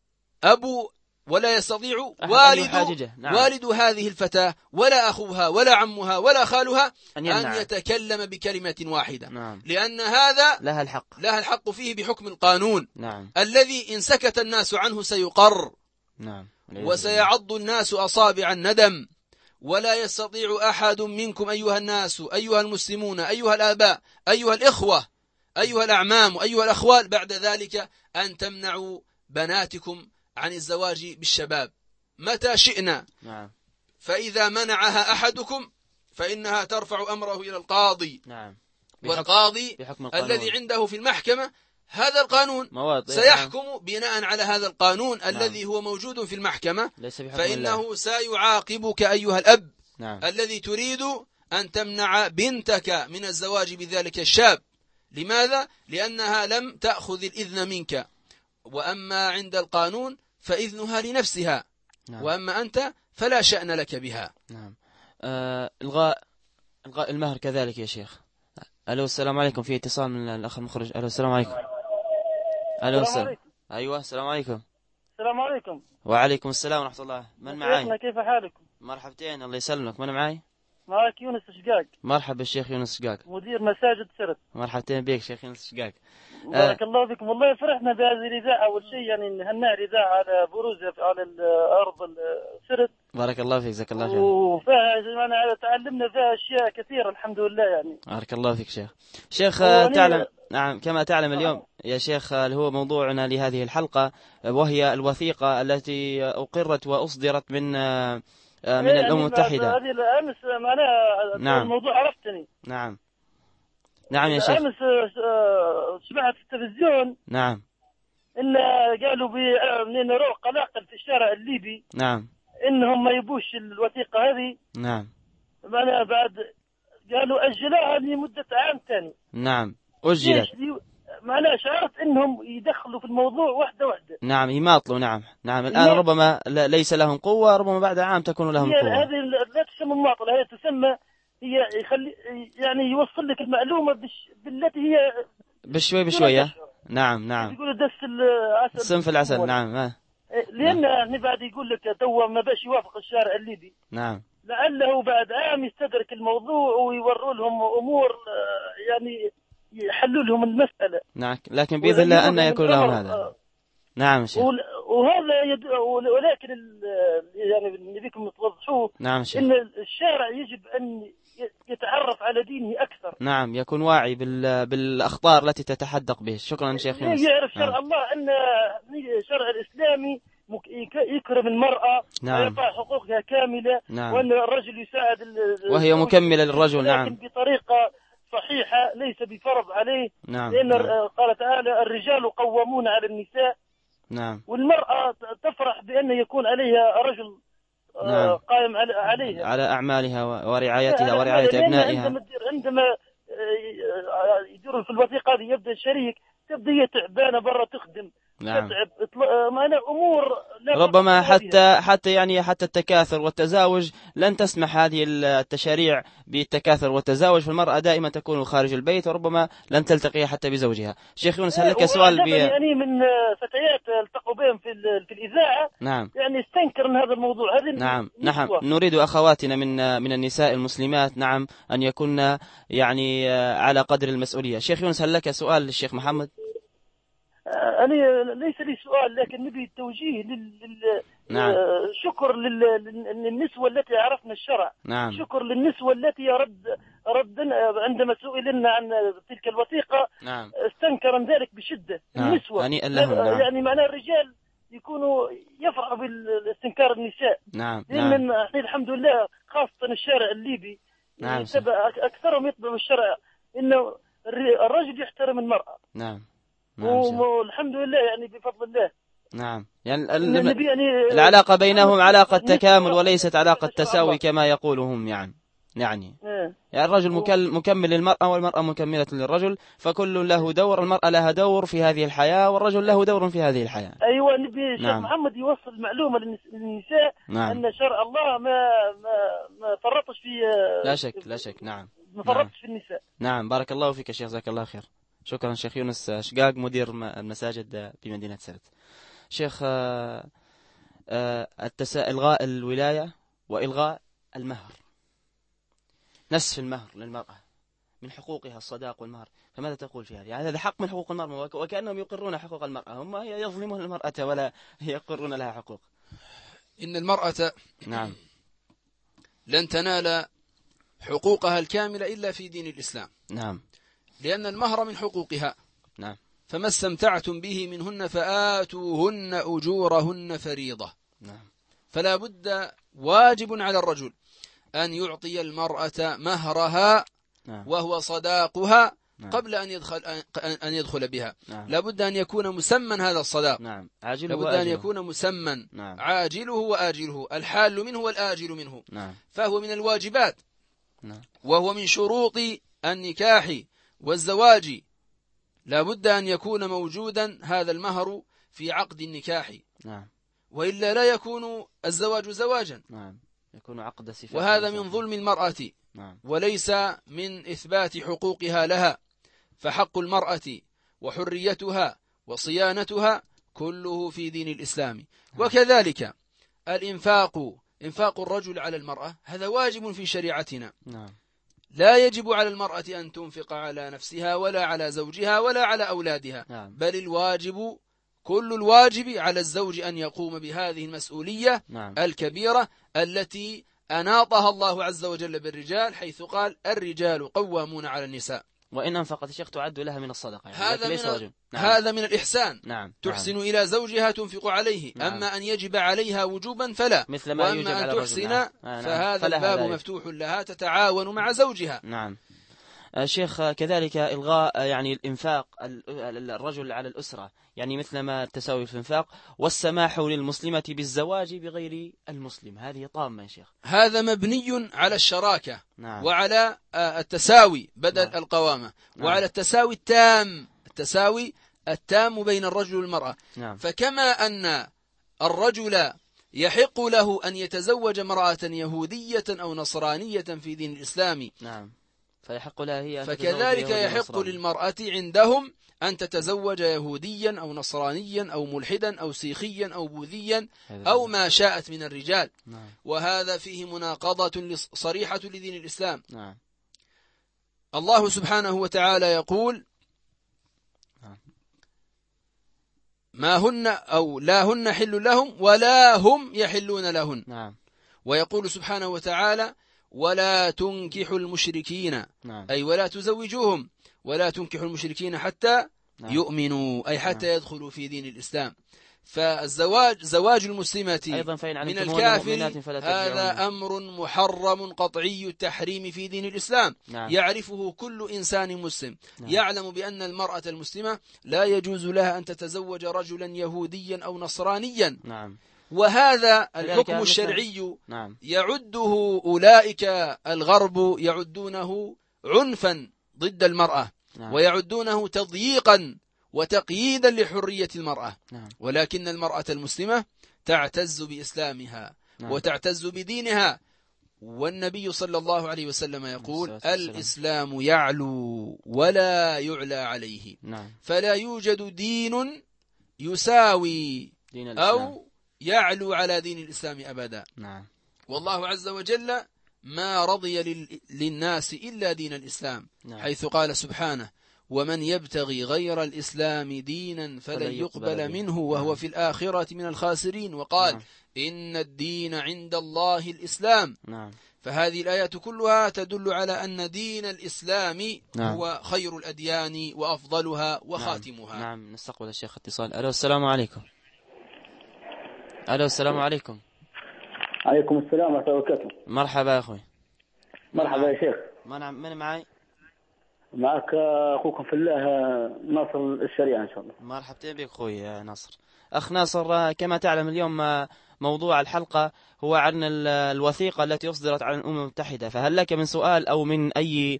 والد هذه الفتاة ولا أخوها ولا عمها ولا خالها أن يتكلم بكلمة واحدة. لأن هذا لها الحق فيه بحكم القانون الذي إن سكت الناس عنه سيقر. وسيعض الناس أصابع الندم. ولا يستطيع أحد منكم أيها الناس أيها المسلمون أيها الآباء أيها الإخوة أيها الأعمام أيها الأخوال بعد ذلك أن تمنعوا بناتكم عن الزواج بالشباب متى شئنا. فإذا منعها أحدكم فإنها ترفع أمره إلى القاضي. والقاضي الذي عنده في المحكمة هذا القانون سيحكم بناء على هذا القانون الذي هو موجود في المحكمة. فإنه سيعاقبك أيها الأب الذي تريد أن تمنع بنتك من الزواج بذلك الشاب. لماذا؟ لأنها لم تأخذ الإذن منك. وأما عند القانون فإذنها لنفسها. وأما أنت فلا شأن لك بها. إلغاء المهر كذلك يا شيخ. ألو السلام عليكم، في اتصال من الأخ المخرج. ألو السلام عليكم. ألو السلام. أيوة السلام عليكم. السلام عليكم. وعليكم السلام ورحمة الله. من معاي؟ كيف حالكم؟ مرحبتين، الله يسلمك. من معاي؟ معك يونس شقاق. مرحبا الشيخ يونس شقاق. مدير مساجد سرت. مرحبتين بك شيخ يونس شقاق. بارك الله فيكم. والله فرحنا بهذه الإذاعة. أول شيء يعني نهنئ الإذاعة على بروزها على الأرض سرت. بارك الله فيك، جزاك الله خير. وفيها تعلمنا فيها أشياء كثيرة الحمد لله يعني. بارك الله فيك شيخ. تعلم، نعم كما تعلم اليوم يا شيخ اللي هو موضوعنا لهذه الحلقة، وهي الوثيقة التي أقرت وأصدرت من الأمم المتحدة. هذه الأمس معناها نعم. الموضوع عرفتني. نعم يا شيخ. أمس سمعت في التلفزيون. نعم. إن قالوا من روح قلاقل في الشارع الليبي. نعم. إنهم ما يبوش الوثيقة هذه. نعم. معناها بعد قالوا أجلوها لمدة عام ثاني. نعم أجلت. معناها شعرت إنهم يدخلوا في الموضوع واحدة. نعم يماطلوا. نعم الآن ربما ليس لهم قوة، ربما بعد عام تكون لهم قوة. هذه لا تسمى مماطلة، هي تسمى هي يخلي يعني يوصل لك المعلومة بالتي هي بشوية. نعم. يقولوا دس العسل سم في العسل. نعم. لأن يعني بعد يقول لك تو ما باش يوافق الشارع الليبي. نعم. لعله بعد عام يستدرك الموضوع ويوروا لهم أمور يعني يحلوا لهم المسألة. نعم لكن بإذن الله أن يكون لهم هذا. نعم شيخ. وهذا ولكن يعني نبيكم توضحوه. نعم شيخ. إن الشارع يجب أن يتعرف على دينه أكثر. نعم يكون واعي بالأخطار التي تتحدق به. شكرا شيخ يونس. يعرف شرع الله أن الشرع الإسلامي يكرم المرأة. نعم. ويعطي حقوقها كاملة. نعم. وأن الرجل يساعد وهي مكملة للرجل. نعم. لكن بطريقة صحيحة ليس بفرض عليه. نعم. لأن قال تعالى الرجال قوامون على النساء. نعم. والمرأة تفرح بأن يكون عليها رجل نعم. قائم عليها على أعمالها ورعايتها ورعاية أبنائها. عندما يديروا في الوثيقة هذه يبدأ الشريك تبدأ هي تعبانة برا تخدم. نعم. معنا أمور ربما حتى التكاثر والتزاوج لن تسمح هذه التشاريع بالتكاثر والتزاوج، فالمرأة دائما تكون خارج البيت وربما لن تلتقي حتى بزوجها. شيخ يونس هل لك سؤال يعني من فتيات التقوا بهم في الإذاعة. نعم. يعني استنكر من هذا الموضوع. هذه نعم نريد أخواتنا من النساء المسلمات نعم أن يكون يعني على قدر المسؤولية. شيخ يونس هل لك سؤال للشيخ محمد؟ أنا ليس لي سؤال لكن نبي توجيه نعم. شكر للنسوة التي عرفنا الشرع. نعم. شكر للنسوة التي ردنا عندما سئلنا عن تلك الوثيقة. نعم. استنكرن ذلك بشدة. نعم. النسوة نعم. يعني معناه الرجال يكونوا يفرحوا بالاستنكار النساء. نعم. لأن احنا الحمد لله خاصة الشارع الليبي. نعم. أكثرهم يتبعوا الشرع إنه الرجل يحترم المرأة. نعم. والحمد لله يعني بفضل الله. نعم يعني العلاقة بينهم علاقة تكامل وليست علاقة تساوي كما يقولهم يعني الرجل مكمل للمرأة والمرأة مكملة للرجل، فكل له دور. المرأة لها دور في هذه الحياة والرجل له دور في هذه الحياة. أيوة نبي الشيخ محمد يوصل معلومة للنساء. نعم. أن شرع الله ما فرطش في لا شك. نعم. ما فرطش في النساء. نعم بارك الله فيك شيخ جزاك الله خير. شكرا شيخ يونس شقاق مدير المساجد بمدينة سرت. شيخ إلغاء الولاية وإلغاء المهر، نسف المهر للمرأة من حقوقها الصداق والمهر، فماذا تقول في هذه؟ هذا حق من حقوق المرأة وكأنهم يقرون حقوق المرأة، هم يظلمون المرأة ولا يقرون لها حقوق. إن المرأة نعم لن تنال حقوقها الكاملة إلا في دين الإسلام. نعم. لأن المهر من حقوقها. نعم. فما استمتعتم به منهن فآتوهن أجورهن فريضة. نعم. فلا بد واجب على الرجل أن يعطي المرأة مهرها. نعم. وهو صداقها. نعم. قبل أن يدخل بها. نعم. لا بد أن يكون مسمى هذا الصداق. نعم. لا بد أن يكون مسمى. نعم. عاجله وآجله، الحال منه والآجل منه. نعم. فهو من الواجبات. نعم. وهو من شروط النكاح والزواج. لا بد أن يكون موجودا هذا المهر في عقد النكاح. نعم. وإلا لا يكون الزواج زواجا. نعم. يكون عقد صفة. وهذا من ظلم المرأة. نعم. وليس من إثبات حقوقها لها. فحق المرأة وحريتها وصيانتها كله في دين الإسلام. وكذلك الإنفاق إنفاق الرجل على المرأة هذا واجب في شريعتنا. نعم. لا يجب على المرأة أن تنفق على نفسها ولا على زوجها ولا على أولادها. نعم. بل الواجب كل الواجب على الزوج أن يقوم بهذه المسؤولية نعم. الكبيرة التي أناطها الله عز وجل بالرجال، حيث قال الرجال قوامون على النساء. وإن أنفقت الشيخ تعد لها من الصدقة يعني هذا من الإحسان. نعم. تحسن إلى زوجها تنفق عليه. نعم. أما أن يجب عليها وجوبا فلا، مثل ما يجب وأما على أن تحسن نعم. فهذا الباب مفتوح لها، تتعاون مع زوجها. نعم. شيخ كذلك إلغاء يعني الإنفاق الرجل على الأسرة، يعني مثل ما التساوي في الإنفاق والسماح للمسلمة بالزواج بغير المسلم، هذه طامة يا شيخ. هذا مبني على الشراكة. نعم. وعلى التساوي بدل نعم. القوامة. نعم. وعلى التساوي التام بين الرجل والمرأة. نعم. فكما أن الرجل يحق له أن يتزوج امرأة يهودية أو نصرانية في دين الإسلام، نعم، فيحق لها هي، فكذلك يحق للمرأة عندهم أن تتزوج يهوديا أو نصرانيا أو ملحدا أو سيخيا أو بوذيا أو ما شاءت من الرجال. نعم. وهذا فيه مناقضة صريحة لدين الإسلام. نعم. الله سبحانه وتعالى يقول ما هن أو لا هن حل لهم ولا هم يحلون لهن. نعم. ويقول سبحانه وتعالى ولا تنكحوا المشركين. نعم. أي ولا تزوجوهم، ولا تنكحوا المشركين حتى نعم. يؤمنوا، أي حتى يدخلوا في دين الإسلام. فالزواج زواج المسلمة من الكافر هذا أمر محرم قطعي التحريم في دين الإسلام. نعم. يعرفه كل إنسان مسلم. نعم. يعلم بأن المرأة المسلمة لا يجوز لها أن تتزوج رجلا يهوديا أو نصرانيا. نعم. وهذا الحكم الشرعي نعم. يعده أولئك الغرب يعدونه عنفا ضد المرأة. نعم. ويعدونه تضييقا وتقييدا لحرية المرأة. نعم. ولكن المرأة المسلمة تعتز بإسلامها. نعم. وتعتز بدينها. والنبي صلى الله عليه وسلم يقول الإسلام يعلو ولا يعلى عليه. نعم. فلا يوجد دين يساوي دين أو يعلو على دين الإسلام أبدا. نعم. والله عز وجل ما رضي للناس إلا دين الإسلام. نعم. حيث قال سبحانه ومن يبتغي غير الإسلام دينا فلن يقبل منه وهو في الآخرة من الخاسرين. وقال نعم. إن الدين عند الله الإسلام. نعم. فهذه الآيات كلها تدل على أن دين الإسلام نعم. هو خير الأديان وأفضلها وخاتمها. نعم. نستقبل الشيخ اتصال. ألو السلام عليكم. ألو السلام عليكم. عليكم السلام ورحمة الله وبركاته. مرحبا يا أخوي. مرحبا يا شيخ. من معي؟ معك أخوكم في الله ناصر الشريعة إن شاء الله. مرحبتين بك أخوي يا ناصر. أخ ناصر، كما تعلم اليوم موضوع الحلقة هو عن الوثيقة التي أصدرت عن الأمم المتحدة، فهل لك من سؤال أو من أي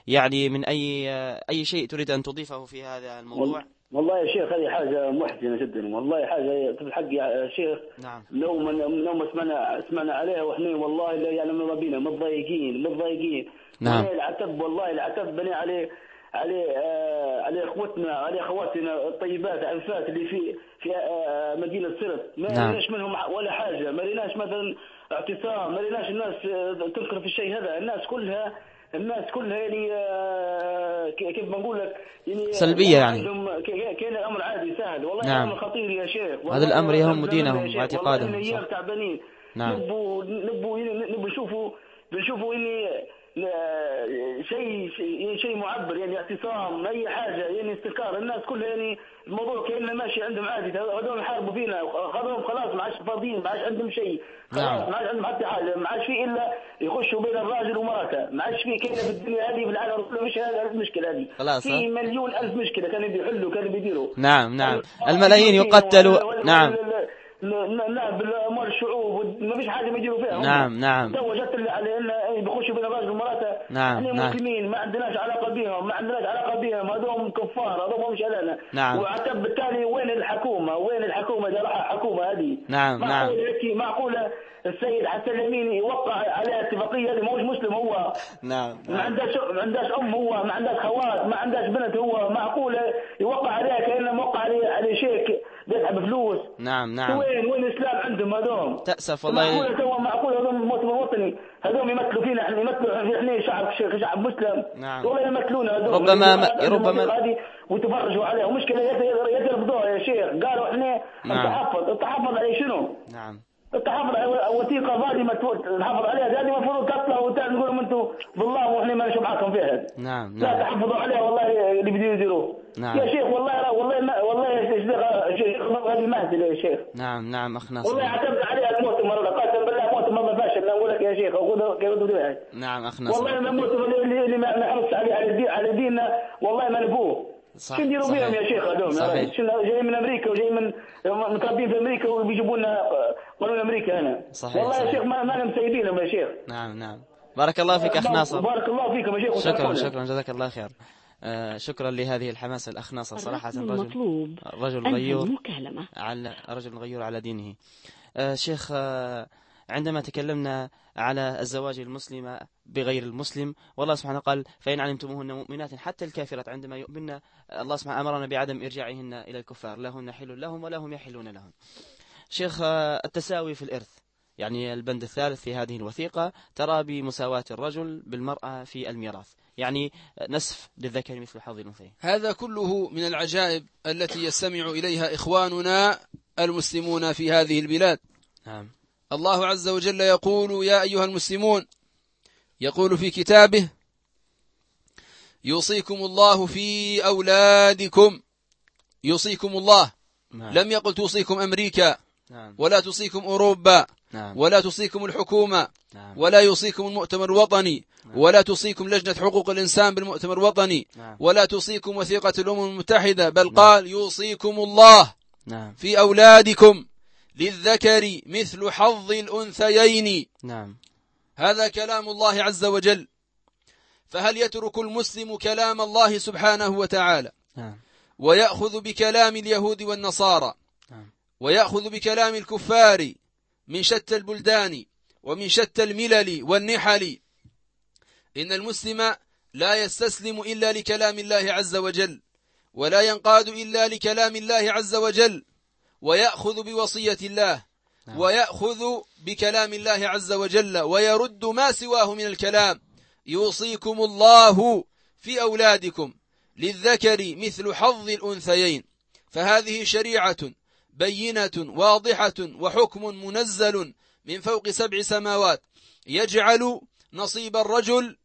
أي شيء تريد أن تضيفه في هذا الموضوع؟ والله يا شيخ هذه حاجة محزنة جدا، والله حاجة في الحق يا شيخ. نعم. لو ما سمعنا عليها وإحنا والله لا يعلم ربنا متضايقين. نعم. العتب والله العتب بني عليه اخوتنا على اخواتنا الطيبات العفات اللي في مدينه سرت. ما لقيناش منهم ولا حاجه، ما لقيناش مثلا اعتصام، ما لقيناش الناس تنكر في الشيء هذا. الناس كلها يعني كيف بنقول لك يعني سلبيه، يعني كان الامر عادي سهل. والله نعم. الامر خطير يا شيخ. هذا الامر يهم دينهم واعتقادهم. والله تعبانين. نعم. نبوا نشوفوا اني شيء معبر، يعني اعتصام اي حاجه، يعني استقرار. الناس كلها يعني الموضوع كانه ماشي عندهم عادي. هذول يحاربوا فينا خلاص ما عادش فاضيين، ما عادش عندهم شيء خلاص. ما عادش عندهم حتى حاجه، ما عادش في الا يخشوا بين الراجل ومراته. ما عادش في كلمه في الدنيا هذه في العالم كله. مش هذه المشكله هذه، في مليون الف مشكله كانوا بيحلوا كانوا بيديروا. نعم. الملايين يقتلوا. نعم. بالاموال الشعوب ما فيش حاجه بيديروا فيها. نعم. توجت اللي على ان بيخشوا بين الراجل ومراته. نعم. مسلمين ما عندناش علاقه بهم، هذول كفار، هذول مش علينا. نعم. وعتب بالتالي وين الحكومه اذا راح الحكومه هذه؟ نعم. معقوله السيد حسن اليمين يوقع على اتفاقيه اللي مش مسلم هو. نعم. ما عندهاش هو، ما عندهاش خوات، ما عندهاش بنت هو. معقوله يوقع عليها كانه موقع عليه شيك بيسحب فلوس. نعم نعم. وين الإسلام عندهم هذوم؟ تأسف والله. معقول هذوم المؤتمر الوطني هذوم يمثلوا فينا، احنا شعب مسلم. نعم. والله يمثلونا هذوم. ربما هذه وتفرجوا عليها، ومشكلة يترفضوها يا شيخ. قالوا احنا التحفظ على شنو؟ نعم. التحفظ على وثيقة ظالمة تحفظ عليها، هذه المفروض تطلع وتقولوا انتم بالله واحنا ما نشوف معكم فيها. نعم. لا تحفظوا عليها والله اللي بدهم يديروه. نعم. يا شيخ والله يا شيخ هذه مهزلة يا شيخ. نعم نعم أخ ناصر. والله اعتمد عليها المؤتمر، قسم بالله مؤتمر فاشل. اقول لك يا شيخ نعم أخ ناصر. والله المؤتمر اللي ما نحرص على ديننا والله ما نبوه. شو نديروا بيهم يا شيخ هذول؟ جاي من امريكا وجاي من متربين في امريكا وبيجيبوا لنا قانون امريكا هنا. صحيح. والله صحيح. يا شيخ ما لهم مسيبينهم يا شيخ. نعم نعم. بارك الله فيك أخ ناصر. بارك الله فيكم يا شيخ. شكرا جزاك الله خير. شكرا لهذه الحماسة الأخ ناصر. صراحة رجل غيور على دينه. شيخ، عندما تكلمنا على الزواج المسلمة بغير المسلم، والله سبحانه قال فإن علمتموهن مؤمنات حتى الكافرات، عندما يؤمن الله سبحانه أمرنا بعدم إرجاعهن إلى الكفار، لا هن حل لهم ولا هم يحلون لهم. شيخ، التساوي في الإرث، يعني البند الثالث في هذه الوثيقة ترى بمساواة الرجل بالمرأة في الميراث، يعني نصف للذكر مثل حظ الأنثيين. هذا كله من العجائب التي يستمع إليها إخواننا المسلمون في هذه البلاد. نعم. الله عز وجل يقول: يا أيها المسلمون، يقول في كتابه: يوصيكم الله في أولادكم. يوصيكم الله. نعم. لم يقل توصيكم أمريكا. نعم. ولا توصيكم أوروبا. نعم. ولا توصيكم الحكومة. نعم. ولا يوصيكم المؤتمر الوطني. نعم. ولا توصيكم لجنة حقوق الإنسان بالمؤتمر الوطني. نعم. ولا توصيكم وثيقة الأمم المتحدة، بل نعم. قال: يوصيكم الله. نعم. في أولادكم للذكر مثل حظ الأنثيين. نعم. هذا كلام الله عز وجل، فهل يترك المسلم كلام الله سبحانه وتعالى نعم. ويأخذ بكلام اليهود والنصارى نعم. ويأخذ بكلام الكفار من شتى البلدان ومن شتى الملل والنحل؟ إن المسلم لا يستسلم إلا لكلام الله عز وجل، ولا ينقاد إلا لكلام الله عز وجل، ويأخذ بوصية الله. نعم. ويأخذ بكلام الله عز وجل ويرد ما سواه من الكلام. يوصيكم الله في أولادكم للذكر مثل حظ الأنثيين. فهذه شريعة بينة واضحة وحكم منزل من فوق 7 سماوات، يجعل نصيب الرجل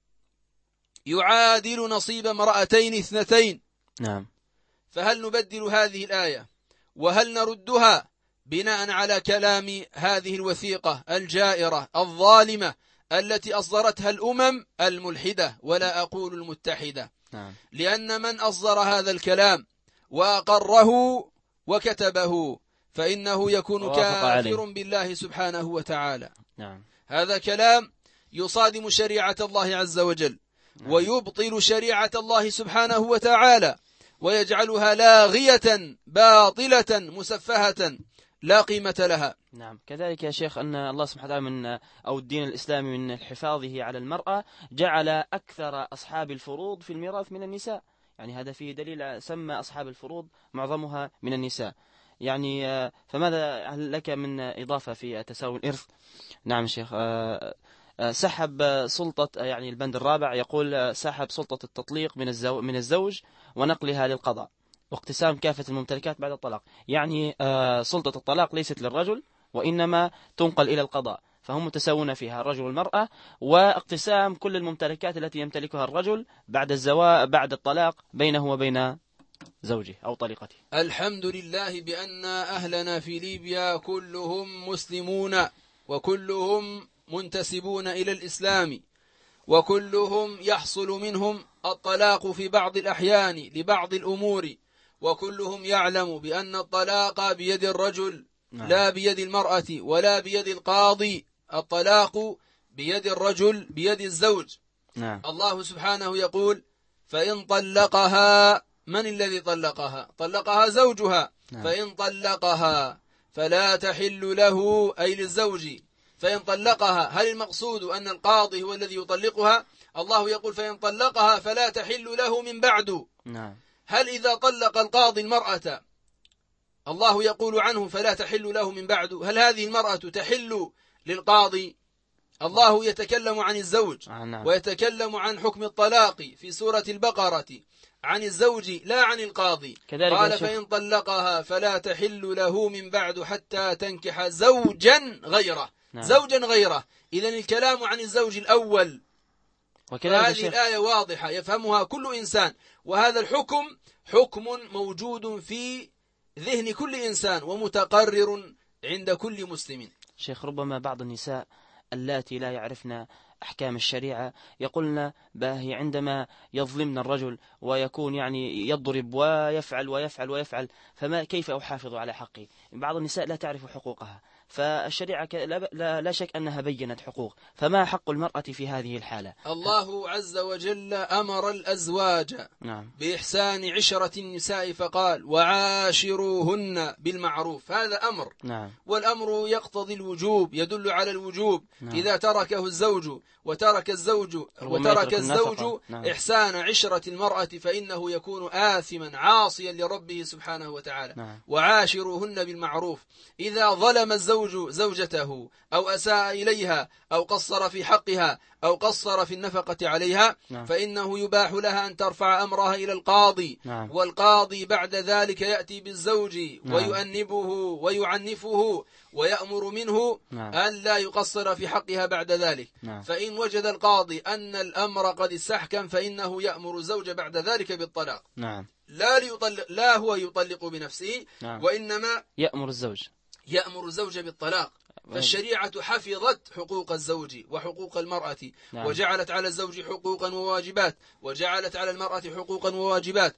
يعادل نصيب امرأتين 2. نعم. فهل نبدل هذه الآية وهل نردها بناء على كلام هذه الوثيقة الجائرة الظالمة التي أصدرتها الأمم الملحدة، ولا أقول المتحدة؟ نعم. لأن من أصدر هذا الكلام وأقره وكتبه فإنه يكون كافر بالله سبحانه وتعالى. نعم. هذا كلام يصادم شريعة الله عز وجل. نعم. ويبطل شريعة الله سبحانه وتعالى ويجعلها لاغية باطلة مسفهة لا قيمة لها. نعم. كذلك يا شيخ أن الله سبحانه وتعالى أو الدين الإسلامي من حفاظه على المرأة جعل أكثر أصحاب الفروض في الميراث من النساء، يعني هذا فيه دليل، سمى أصحاب الفروض معظمها من النساء. يعني فماذا هل لك من إضافة في تساوي الإرث؟ نعم شيخ. سحب سلطة، يعني البند الرابع يقول سحب سلطة التطليق من الزوج ونقلها للقضاء واقتسام كافة الممتلكات بعد الطلاق. يعني سلطة الطلاق ليست للرجل وإنما تنقل إلى القضاء، فهم متساوون فيها الرجل والمرأة، واقتسام كل الممتلكات التي يمتلكها الرجل بعد الطلاق بينه وبين زوجه أو طليقته. الحمد لله بأن أهلنا في ليبيا كلهم مسلمون وكلهم منتسبون إلى الإسلام، وكلهم يحصل منهم الطلاق في بعض الأحيان لبعض الأمور، وكلهم يعلم بأن الطلاق بيد الرجل لا بيد المرأة ولا بيد القاضي. الطلاق بيد الرجل بيد الزوج. نعم. الله سبحانه يقول: فإن طلقها، من الذي طلقها؟ طلقها زوجها. نعم. فإن طلقها فلا تحل له، أي للزوج. فإن طلقها، هل المقصود أن القاضي هو الذي يطلقها؟ الله يقول: فإن طلقها فلا تحل له من بعد. نعم. هل إذا طلق القاضي المرأة الله يقول عنه فلا تحل له من بعد، هل هذه المرأة تحل للقاضي؟ الله يتكلم عن الزوج ويتكلم عن حكم الطلاق في سورة البقرة عن الزوج لا عن القاضي. قال فإن طلقها فلا تحل له من بعد حتى تنكح زوجا غيره. زوجا غيره، إذن الكلام عن الزوج الأول. هذه الآية واضحة يفهمها كل إنسان، وهذا الحكم حكم موجود في ذهن كل إنسان ومتقرر عند كل مسلم. شيخ، ربما بعض النساء اللاتي لا يعرفن أحكام الشريعة يقولن باهي عندما يظلمن الرجل ويكون يعني يضرب ويفعل ويفعل ويفعل، فما كيف أحافظ على حقي؟ بعض النساء لا تعرف حقوقها، فالشريعة لا شك أنها بينت حقوق، فما حق المرأة في هذه الحالة؟ الله عز وجل أمر الأزواج بإحسان عشرة النساء فقال وعاشروهن بالمعروف. هذا أمر، والأمر يقتضي الوجوب، يدل على الوجوب. إذا تركه الزوج وترك الزوج إحسان عشرة المرأة فإنه يكون آثما عاصيا لربه سبحانه وتعالى. وعاشروهن بالمعروف. إذا ظلم الزوج زوجته أو أساء إليها أو قصر في حقها أو قصر في النفقة عليها فإنه يباح لها أن ترفع أمرها إلى القاضي، والقاضي بعد ذلك يأتي بالزوج ويؤنبه ويعنفه ويأمر منه أن لا يقصر في حقها بعد ذلك. فإن وجد القاضي أن الأمر قد استحكم فإنه يأمر الزوج بعد ذلك بالطلاق. لا هو يطلق بنفسه، وإنما يأمر الزوج بالطلاق. فالشريعة حفظت حقوق الزوج وحقوق المرأة، وجعلت على الزوج حقوقا وواجبات، وجعلت على المرأة حقوقا وواجبات،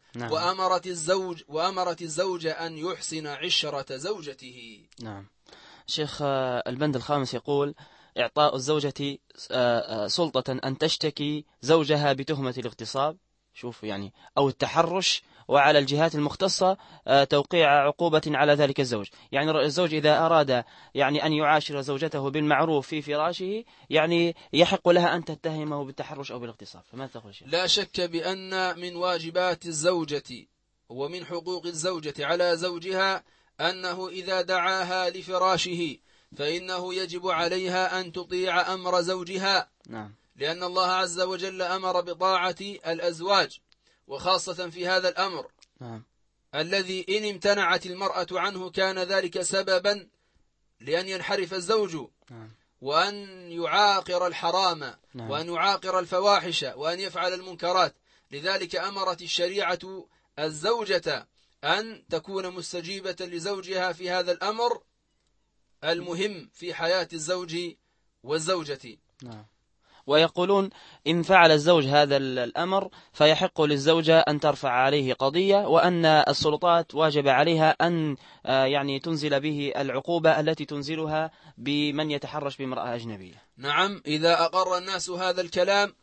وأمرت الزوج أن يحسن عشرة زوجته. شيخ، البند الخامس يقول إعطاء الزوجة سلطة أن تشتكي زوجها بتهمة الاغتصاب، شوف يعني، أو التحرش، وعلى الجهات المختصة توقيع عقوبة على ذلك الزوج. يعني الزوج إذا أراد يعني أن يعاشر زوجته بالمعروف في فراشه يعني يحق لها أن تتهمه بالتحرش أو بالاغتصاب. فما تقول شيخ؟ لا شك بأن من واجبات الزوجة ومن حقوق الزوجة على زوجها أنه إذا دعاها لفراشه فإنه يجب عليها أن تطيع أمر زوجها. لأن الله عز وجل أمر بطاعة الأزواج، وخاصة في هذا الأمر الذي إن امتنعت المرأة عنه كان ذلك سببا لأن ينحرف الزوج وأن يعاقر الحرام وأن يعاقر الفواحش وأن يفعل المنكرات. لذلك أمرت الشريعة الزوجة أن تكون مستجيبة لزوجها في هذا الأمر المهم في حياة الزوج والزوجة. ويقولون إن فعل الزوج هذا الأمر فيحق للزوجة أن ترفع عليه قضية، وأن السلطات واجب عليها أن يعني تنزل به العقوبة التي تنزلها بمن يتحرش بامرأة أجنبية. نعم، إذا أقر الناس هذا الكلام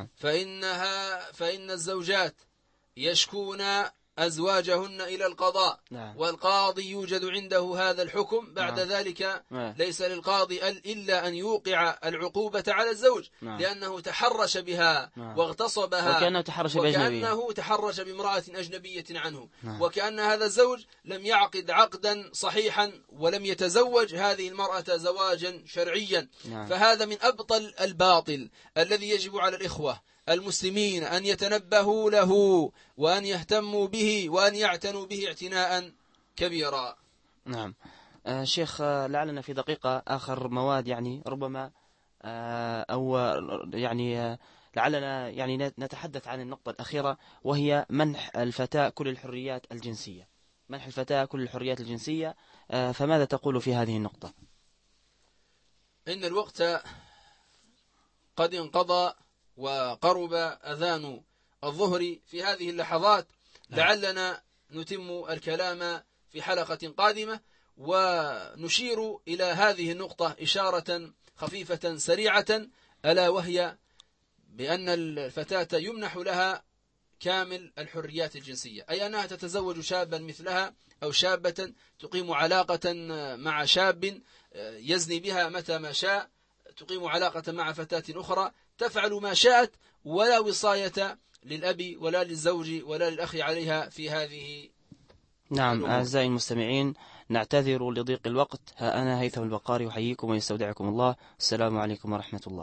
فإن الزوجات يشكون أزواجهن إلى القضاء، والقاضي يوجد عنده هذا الحكم. بعد ذلك ليس للقاضي إلا أن يوقع العقوبة على الزوج، لأنه تحرش بها واغتصبها، وكأنه تحرش بامرأة أجنبية عنه، وكأن هذا الزوج لم يعقد عقدا صحيحا ولم يتزوج هذه المرأة زواجا شرعيا. فهذا من أبطل الباطل الذي يجب على الإخوة المسلمين أن يتنبهوا له وأن يهتموا به وأن يعتنوا به اعتناء كبيرا. نعم. شيخ، لعلنا في دقيقة آخر مواد يعني ربما أو يعني لعلنا يعني نتحدث عن النقطة الأخيرة، وهي منح الفتاة كل الحريات الجنسية. منح الفتاة كل الحريات الجنسية، فماذا تقول في هذه النقطة؟ إن الوقت قد انقضى وقرب أذان الظهر في هذه اللحظات. لعلنا نتم الكلام في حلقة قادمة، ونشير إلى هذه النقطة إشارة خفيفة سريعة، ألا وهي بأن الفتاة يمنح لها كامل الحريات الجنسية، أي أنها تتزوج شابا مثلها أو شابة تقيم علاقة مع شاب يزني بها متى ما شاء، تقيم علاقة مع فتاة أخرى، تفعل ما شاءت، ولا وصاية للأب ولا للزوج ولا للأخ عليها في هذه نعم أعزائي المستمعين، نعتذر لضيق الوقت. ها أنا هيثم البقاري أحييكم ويستودعكم الله. السلام عليكم ورحمة الله.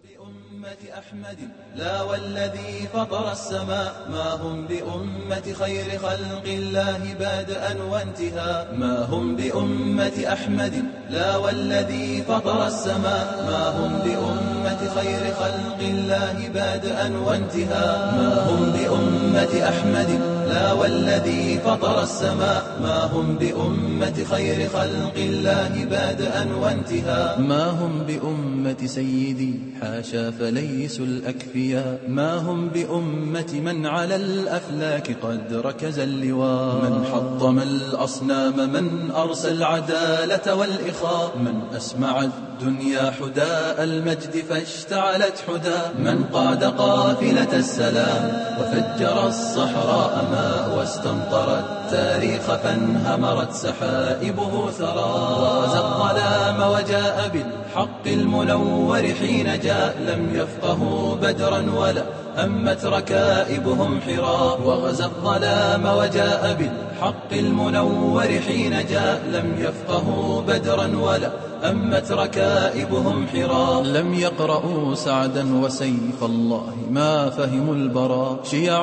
بأمة أحمد لا والذي فطر السماء، ما هم بأمة خير خلق الله بادئا وانتهاء. ما هم بأمة أحمد لا والذي فطر السماء، ما هم بأمة خير خلق الله بادئا وانتهاء. ما هم بأمة أحمد لا والذي فطر السماء، ما هم بأمة خير خلق الله بادئا وانتهاء. ما هم بأمة سيدي حاشا فليسوا الأكفياء، ما هم بأمة من على الأفلاك قد ركز اللواء. من حطم الأصنام، من أرسى العدالة والإخاء، من أسمع الدنيا حداء المجد فاشتعلت حدا. من قاد قافلة السلام وفجر الصحراء ماء، واستمطر التاريخ فانهمرت سحائبه ثرى. وغزا الظلام وجاء بالحق المنور حين جاء، لم يفقهوا بدرا ولا همت ركائبهم حرا. وغزا الظلام وجاء بالحق المنور حين جاء، لم يفقهوا بدرا ولا همت ركائبهم حرا. لم يقرأوا سعدا وسيف الله ما فهموا البراء. شيع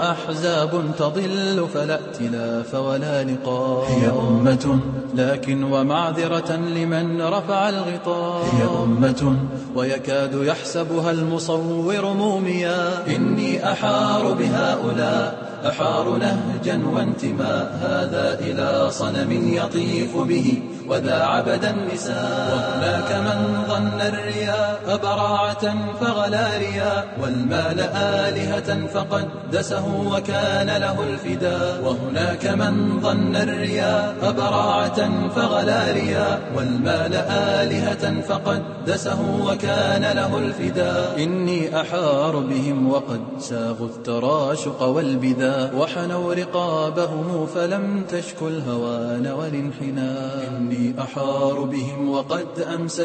وأحزاب تضل فلا ائتلاف ولا لقاء. هي أمة لكن ومعذرة لمن رفع الغطاء. هي أمة ويكاد يحسبها المصور موميا. إني أحار بهؤلاء أحار نهجا وانتماء، هذا إلى صنم يطيف به وذا عبد النساء. وهناك من ظن الرياء براعة فغلا رياء، والمال آلهة فقدسه وكان له الفداء. وهناك من ظن الرياء براعة فغلا رياء، والمال آلهة فقدسه وكان له الفداء. إني أحار بهم وقد ساغوا التراشق والبذاء، وحنوا رقابهم فلم تشكو الهوان والانحناء. إني أحار بهم وقد أمست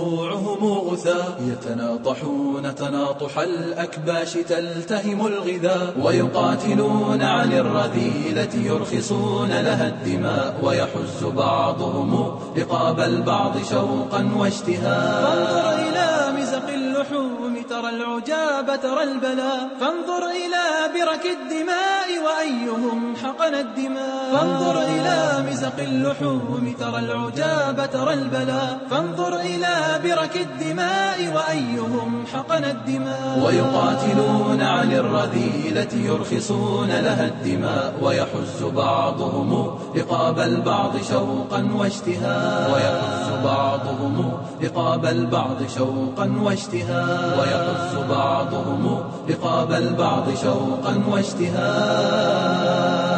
جموعهم غثاء، يتناطحون تناطح الأكباش تلتهم الغذاء. ويقاتلون عن الرذيلة يرخصون لها الدماء، ويحز بعضهم رقاب البعض شوقا واشتهاء. فانظر إلى مزق اللحوم ترى العجاب ترى البلاء، فانظر إلى برك الدماء وأيهم حقن الدماء. فانظر إلى مزق اللحوم ترى العجاب ترى البلاء، فانظر إلى برك الدماء وأيهم حقن الدماء. ويقاتلون عن الرذيلة يرخصون لها الدماء، ويحز بعضهم رقاب البعض شوقا واشتهاء. ويحز بعضهم رقاب البعض شوقا واشتهاء. ويحز بعضهم رقاب البعض شوقا واشتهاء.